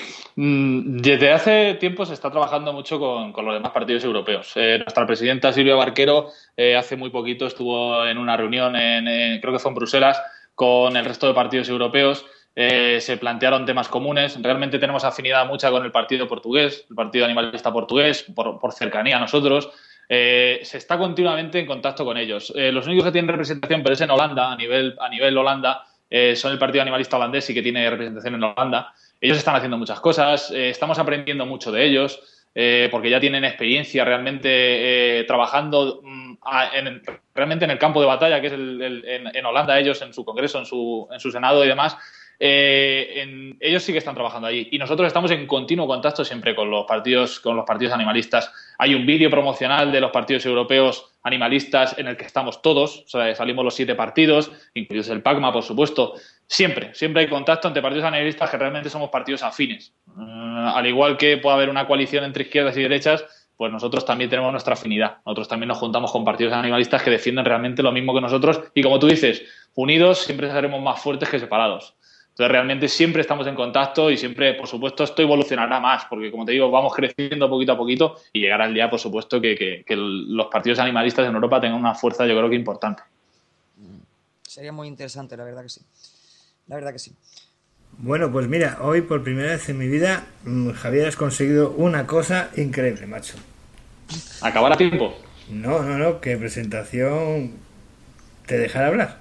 E: Desde hace tiempo se está trabajando mucho con, con los demás partidos europeos. Eh, nuestra presidenta Silvia Barquero eh, hace muy poquito estuvo en una reunión, en, en, creo que fue en Bruselas, con el resto de partidos europeos. Eh, se plantearon temas comunes. Realmente tenemos afinidad mucha con el partido portugués, el partido animalista portugués, por, por cercanía a nosotros. Eh, se está continuamente en contacto con ellos. Eh, los únicos que tienen representación, pero es en Holanda, a nivel, a nivel Holanda, eh, son el partido animalista holandés y que tiene representación en Holanda. Ellos están haciendo muchas cosas, eh, estamos aprendiendo mucho de ellos, eh, porque ya tienen experiencia realmente eh, trabajando mm, a, en, realmente en el campo de batalla, que es el, el, en, en Holanda, ellos en su congreso, en su, en su senado y demás. Eh, en, ellos sí que están trabajando allí y nosotros estamos en continuo contacto siempre con los partidos con los partidos animalistas. Hay un vídeo promocional de los partidos europeos animalistas en el que estamos todos, o sea, salimos los siete partidos, incluidos el PACMA, por supuesto. Siempre, siempre hay contacto entre partidos animalistas que realmente somos partidos afines. Uh, al igual que puede haber una coalición entre izquierdas y derechas, pues nosotros también tenemos nuestra afinidad. Nosotros también nos juntamos con partidos animalistas que defienden realmente lo mismo que nosotros y, como tú dices, unidos siempre seremos más fuertes que separados. Entonces, realmente siempre estamos en contacto y siempre, por supuesto, esto evolucionará más, porque, como te digo, vamos creciendo poquito a poquito y llegará el día, por supuesto, que, que, que los partidos animalistas en Europa tengan una fuerza, yo creo que importante.
D: Sería muy interesante, la verdad que sí. La verdad que sí.
A: Bueno, pues mira, hoy por primera vez en mi vida, Javier, has conseguido una cosa increíble, macho.
E: ¿Acabar a tiempo?
A: No, no, no, que presentación te dejara hablar.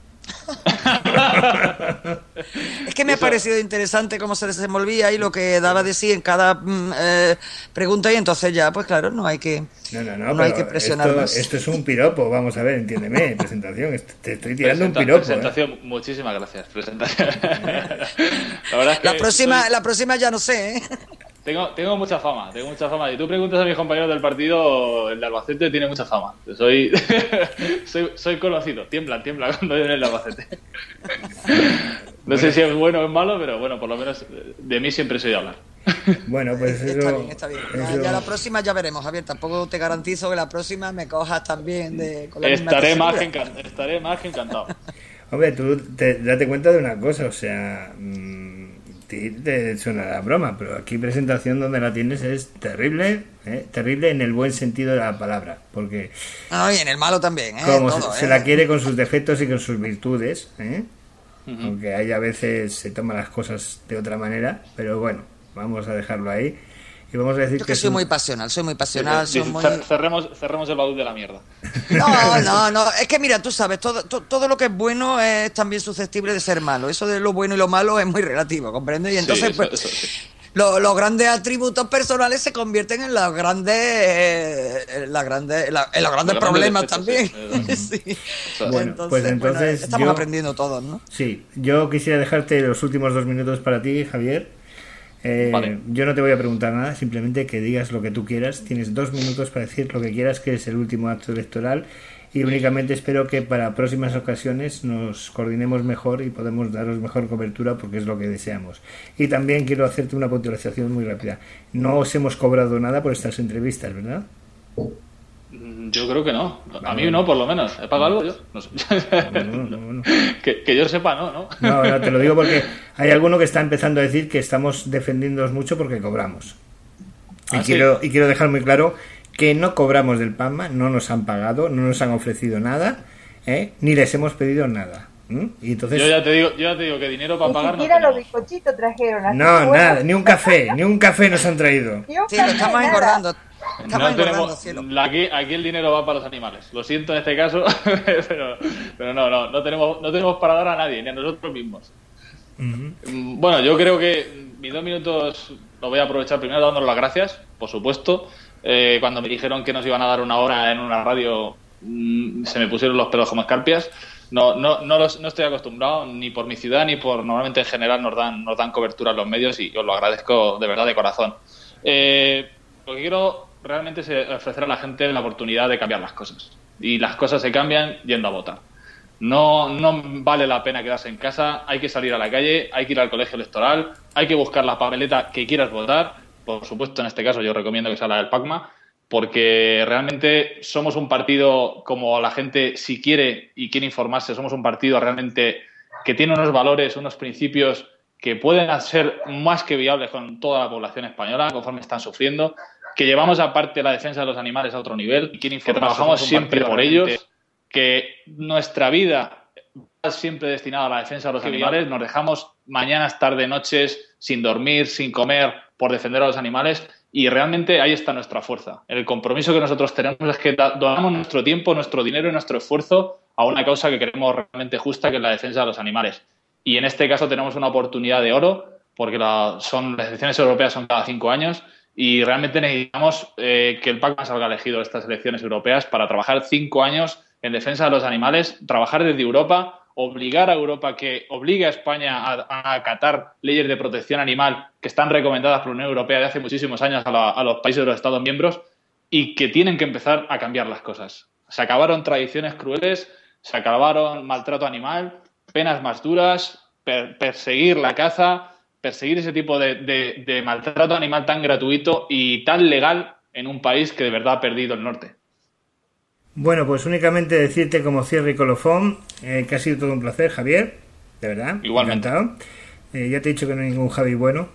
D: Es que me ha parecido interesante cómo se desenvolvía y lo que daba de sí en cada eh, pregunta, y entonces ya, pues claro, no hay que
A: no, no, no,
D: no hay que presionar
A: esto,
D: más.
A: Esto es un piropo, vamos a ver, entiéndeme, presentación, te estoy tirando
E: Presenta,
A: un piropo.
E: Presentación,
A: ¿eh?
E: Muchísimas gracias, presentación. La verdad es que
D: la próxima,
E: soy...
D: la próxima ya no sé, ¿eh?
E: Tengo, tengo mucha fama, tengo mucha fama. Si tú preguntas a mis compañeros del partido, el de Albacete tiene mucha fama. Soy, soy, soy conocido, tiemblan, tiemblan cuando viene el Albacete. No bueno. sé si es bueno o es malo, pero bueno, por lo menos de mí siempre soy de hablar.
A: Bueno, pues eso...
D: Está bien, está bien. Ya,
A: eso...
D: ya la próxima ya veremos, Javier. Tampoco te garantizo que la próxima me cojas también de... Con la
E: estaré, más que encan... estaré más que encantado.
A: Hombre, tú te, date cuenta de una cosa, o sea... Mmm... te suena la broma, pero aquí presentación donde la tienes es terrible, ¿eh? Terrible en el buen sentido de la palabra, porque
D: no, y en el malo también, ¿eh?
A: Como
D: Todo,
A: se, se
D: ¿eh?
A: la quiere con sus defectos y con sus virtudes, ¿eh?
E: Uh-huh.
A: Aunque hay a veces se toman las cosas de otra manera, pero bueno, vamos a dejarlo ahí. Y vamos a decir
D: Yo
A: que
D: que soy
A: un...
D: muy pasional, soy muy pasional,
E: sí,
D: soy muy...
E: cerremos, cerremos el baúl de la mierda.
D: No, no, no, es que mira, tú sabes, todo, todo, todo lo que es bueno es también susceptible de ser malo. Eso de lo bueno y lo malo es muy relativo, ¿comprendes? Y entonces,
E: sí, eso,
D: pues,
E: eso, sí.
D: los, los grandes atributos personales se convierten en los grandes, eh, en la grande, en, la, en los grandes los problemas grandes también. Sí. Sí.
A: Bueno, entonces, pues entonces
D: bueno, estamos
A: yo,
D: aprendiendo todos, ¿no?
A: Sí, yo quisiera dejarte los últimos dos minutos para ti, Javier. Eh, vale. Yo no te voy a preguntar nada, simplemente que digas lo que tú quieras. Tienes dos minutos para decir lo que quieras, que es el último acto electoral, y únicamente espero que para próximas ocasiones nos coordinemos mejor y podamos daros mejor cobertura, porque es lo que deseamos. Y también quiero hacerte una puntualización muy rápida. No os hemos cobrado nada por estas entrevistas, ¿verdad?
E: Yo creo que no. A mí no, por lo menos. ¿He pagado algo yo? No sé. No, no, no, no. Que, que yo sepa, no, ¿no?
A: No, no, te lo digo porque hay alguno que está empezando a decir que estamos defendiéndonos mucho porque cobramos. Y, ah, quiero, ¿sí? y quiero dejar muy claro que no cobramos del PAMA, no nos han pagado, no nos han ofrecido nada, ¿eh? Ni les hemos pedido nada. ¿Mm? Y entonces...
E: Yo ya te digo, yo ya te digo que dinero para pagar no
B: tenemos. Ni siquiera los bizcochitos trajeron.
A: No, nada, ni un café, ni un café nos han traído.
D: Sí, lo estamos engordando.
E: No tenemos, aquí, aquí el dinero va para los animales. Lo siento en este caso, pero, pero no, no, no tenemos, no tenemos para dar a nadie, ni a nosotros mismos. Uh-huh. Bueno, yo creo que mis dos minutos los voy a aprovechar primero dándonos las gracias, por supuesto. Eh, cuando me dijeron que nos iban a dar una hora en una radio, mmm, se me pusieron los pelos como escarpias. No, no, no, los, no estoy acostumbrado, ni por mi ciudad, ni por normalmente en general nos dan, nos dan cobertura en los medios, y os lo agradezco de verdad de corazón. Eh, lo que quiero realmente es ofrecer a la gente la oportunidad de cambiar las cosas. Y las cosas se cambian yendo a votar. No, no vale la pena quedarse en casa, hay que salir a la calle, hay que ir al colegio electoral, hay que buscar la papeleta que quieras votar. Por supuesto, en este caso yo recomiendo que sea la del PACMA, porque realmente somos un partido, como la gente si quiere y quiere informarse, somos un partido realmente que tiene unos valores, unos principios que pueden ser más que viables con toda la población española conforme están sufriendo, que llevamos aparte la defensa de los animales a otro nivel, que trabajamos siempre por ellos, que nuestra vida va siempre destinada a la defensa de los animales, nos dejamos mañanas, tarde, noches, sin dormir, sin comer, por defender a los animales, y realmente ahí está nuestra fuerza. El compromiso que nosotros tenemos es que donamos nuestro tiempo, nuestro dinero y nuestro esfuerzo a una causa que queremos realmente justa, que es la defensa de los animales. Y en este caso tenemos una oportunidad de oro, porque la, son, las elecciones europeas son cada cinco años, y realmente necesitamos eh, que el PACMA salga elegido en estas elecciones europeas para trabajar cinco años en defensa de los animales, trabajar desde Europa, obligar a Europa, que obligue a España a, a acatar leyes de protección animal que están recomendadas por la Unión Europea de hace muchísimos años a, la, a los países de los Estados miembros, y que tienen que empezar a cambiar las cosas. Se acabaron tradiciones crueles, se acabaron maltrato animal, penas más duras, per, perseguir la caza, perseguir ese tipo de, de, de maltrato animal tan gratuito y tan legal en un país que de verdad ha perdido el norte.
A: Bueno, pues únicamente decirte como cierre y colofón eh, que ha sido todo un placer, Javier, de verdad.
E: Igualmente.
A: Encantado. Eh, ya te he dicho que no hay ningún Javi bueno.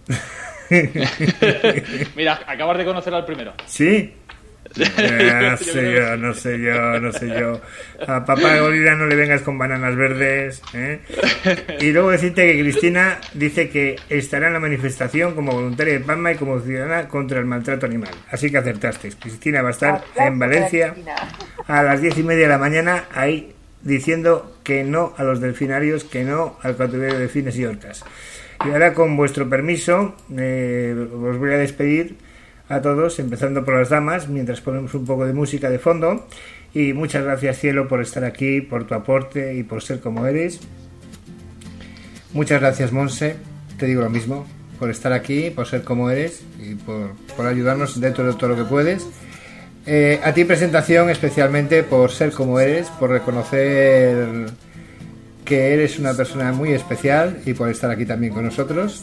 E: Mira, acabas de conocer al primero.
A: ¿Sí? No sé yo, no sé yo, no sé yo. A papá Gorila no le vengas con bananas verdes, ¿eh? Y luego decirte que Cristina dice que estará en la manifestación como voluntaria de Palma y como ciudadana contra el maltrato animal. Así que acertaste. Cristina va a estar en Valencia a las diez y media de la mañana ahí diciendo que no a los delfinarios, que no al cautiverio de delfines y orcas. Y ahora, con vuestro permiso, eh, os voy a despedir a todos, empezando por las damas, mientras ponemos un poco de música de fondo. Y muchas gracias, Cielo, por estar aquí, por tu aporte y por ser como eres. Muchas gracias, Monse, te digo lo mismo, por estar aquí, por ser como eres y por, por ayudarnos dentro de todo lo que puedes. Eh, a ti, presentación, especialmente por ser como eres, por reconocer que eres una persona muy especial y por estar aquí también con nosotros.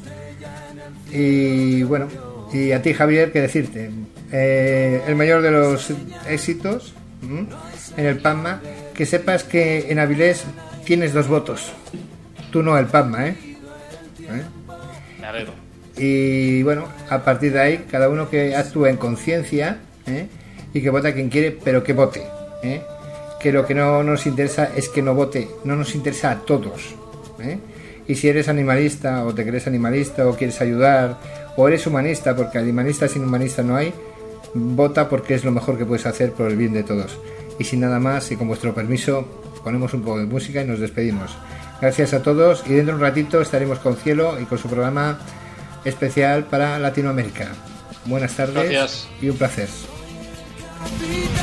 A: Y bueno, y a ti, Javier, qué decirte, eh, el mayor de los éxitos ¿m? en el Palma, que sepas que en Avilés tienes dos votos, tú no el Palma, ¿eh? ¿Eh?
E: Me alegro.
A: Y bueno, a partir de ahí, cada uno que actúe en conciencia, ¿eh? y que vote a quien quiere, pero que vote, ¿eh? Que lo que no nos interesa es que no vote, no nos interesa a todos, ¿eh? Y si eres animalista o te crees animalista o quieres ayudar o eres humanista, porque animalista sin humanista no hay, vota porque es lo mejor que puedes hacer por el bien de todos. Y sin nada más y con vuestro permiso ponemos un poco de música y nos despedimos. Gracias a todos y dentro de un ratito estaremos con Cielo y con su programa especial para Latinoamérica. Buenas tardes.
E: Gracias.
A: Y un placer.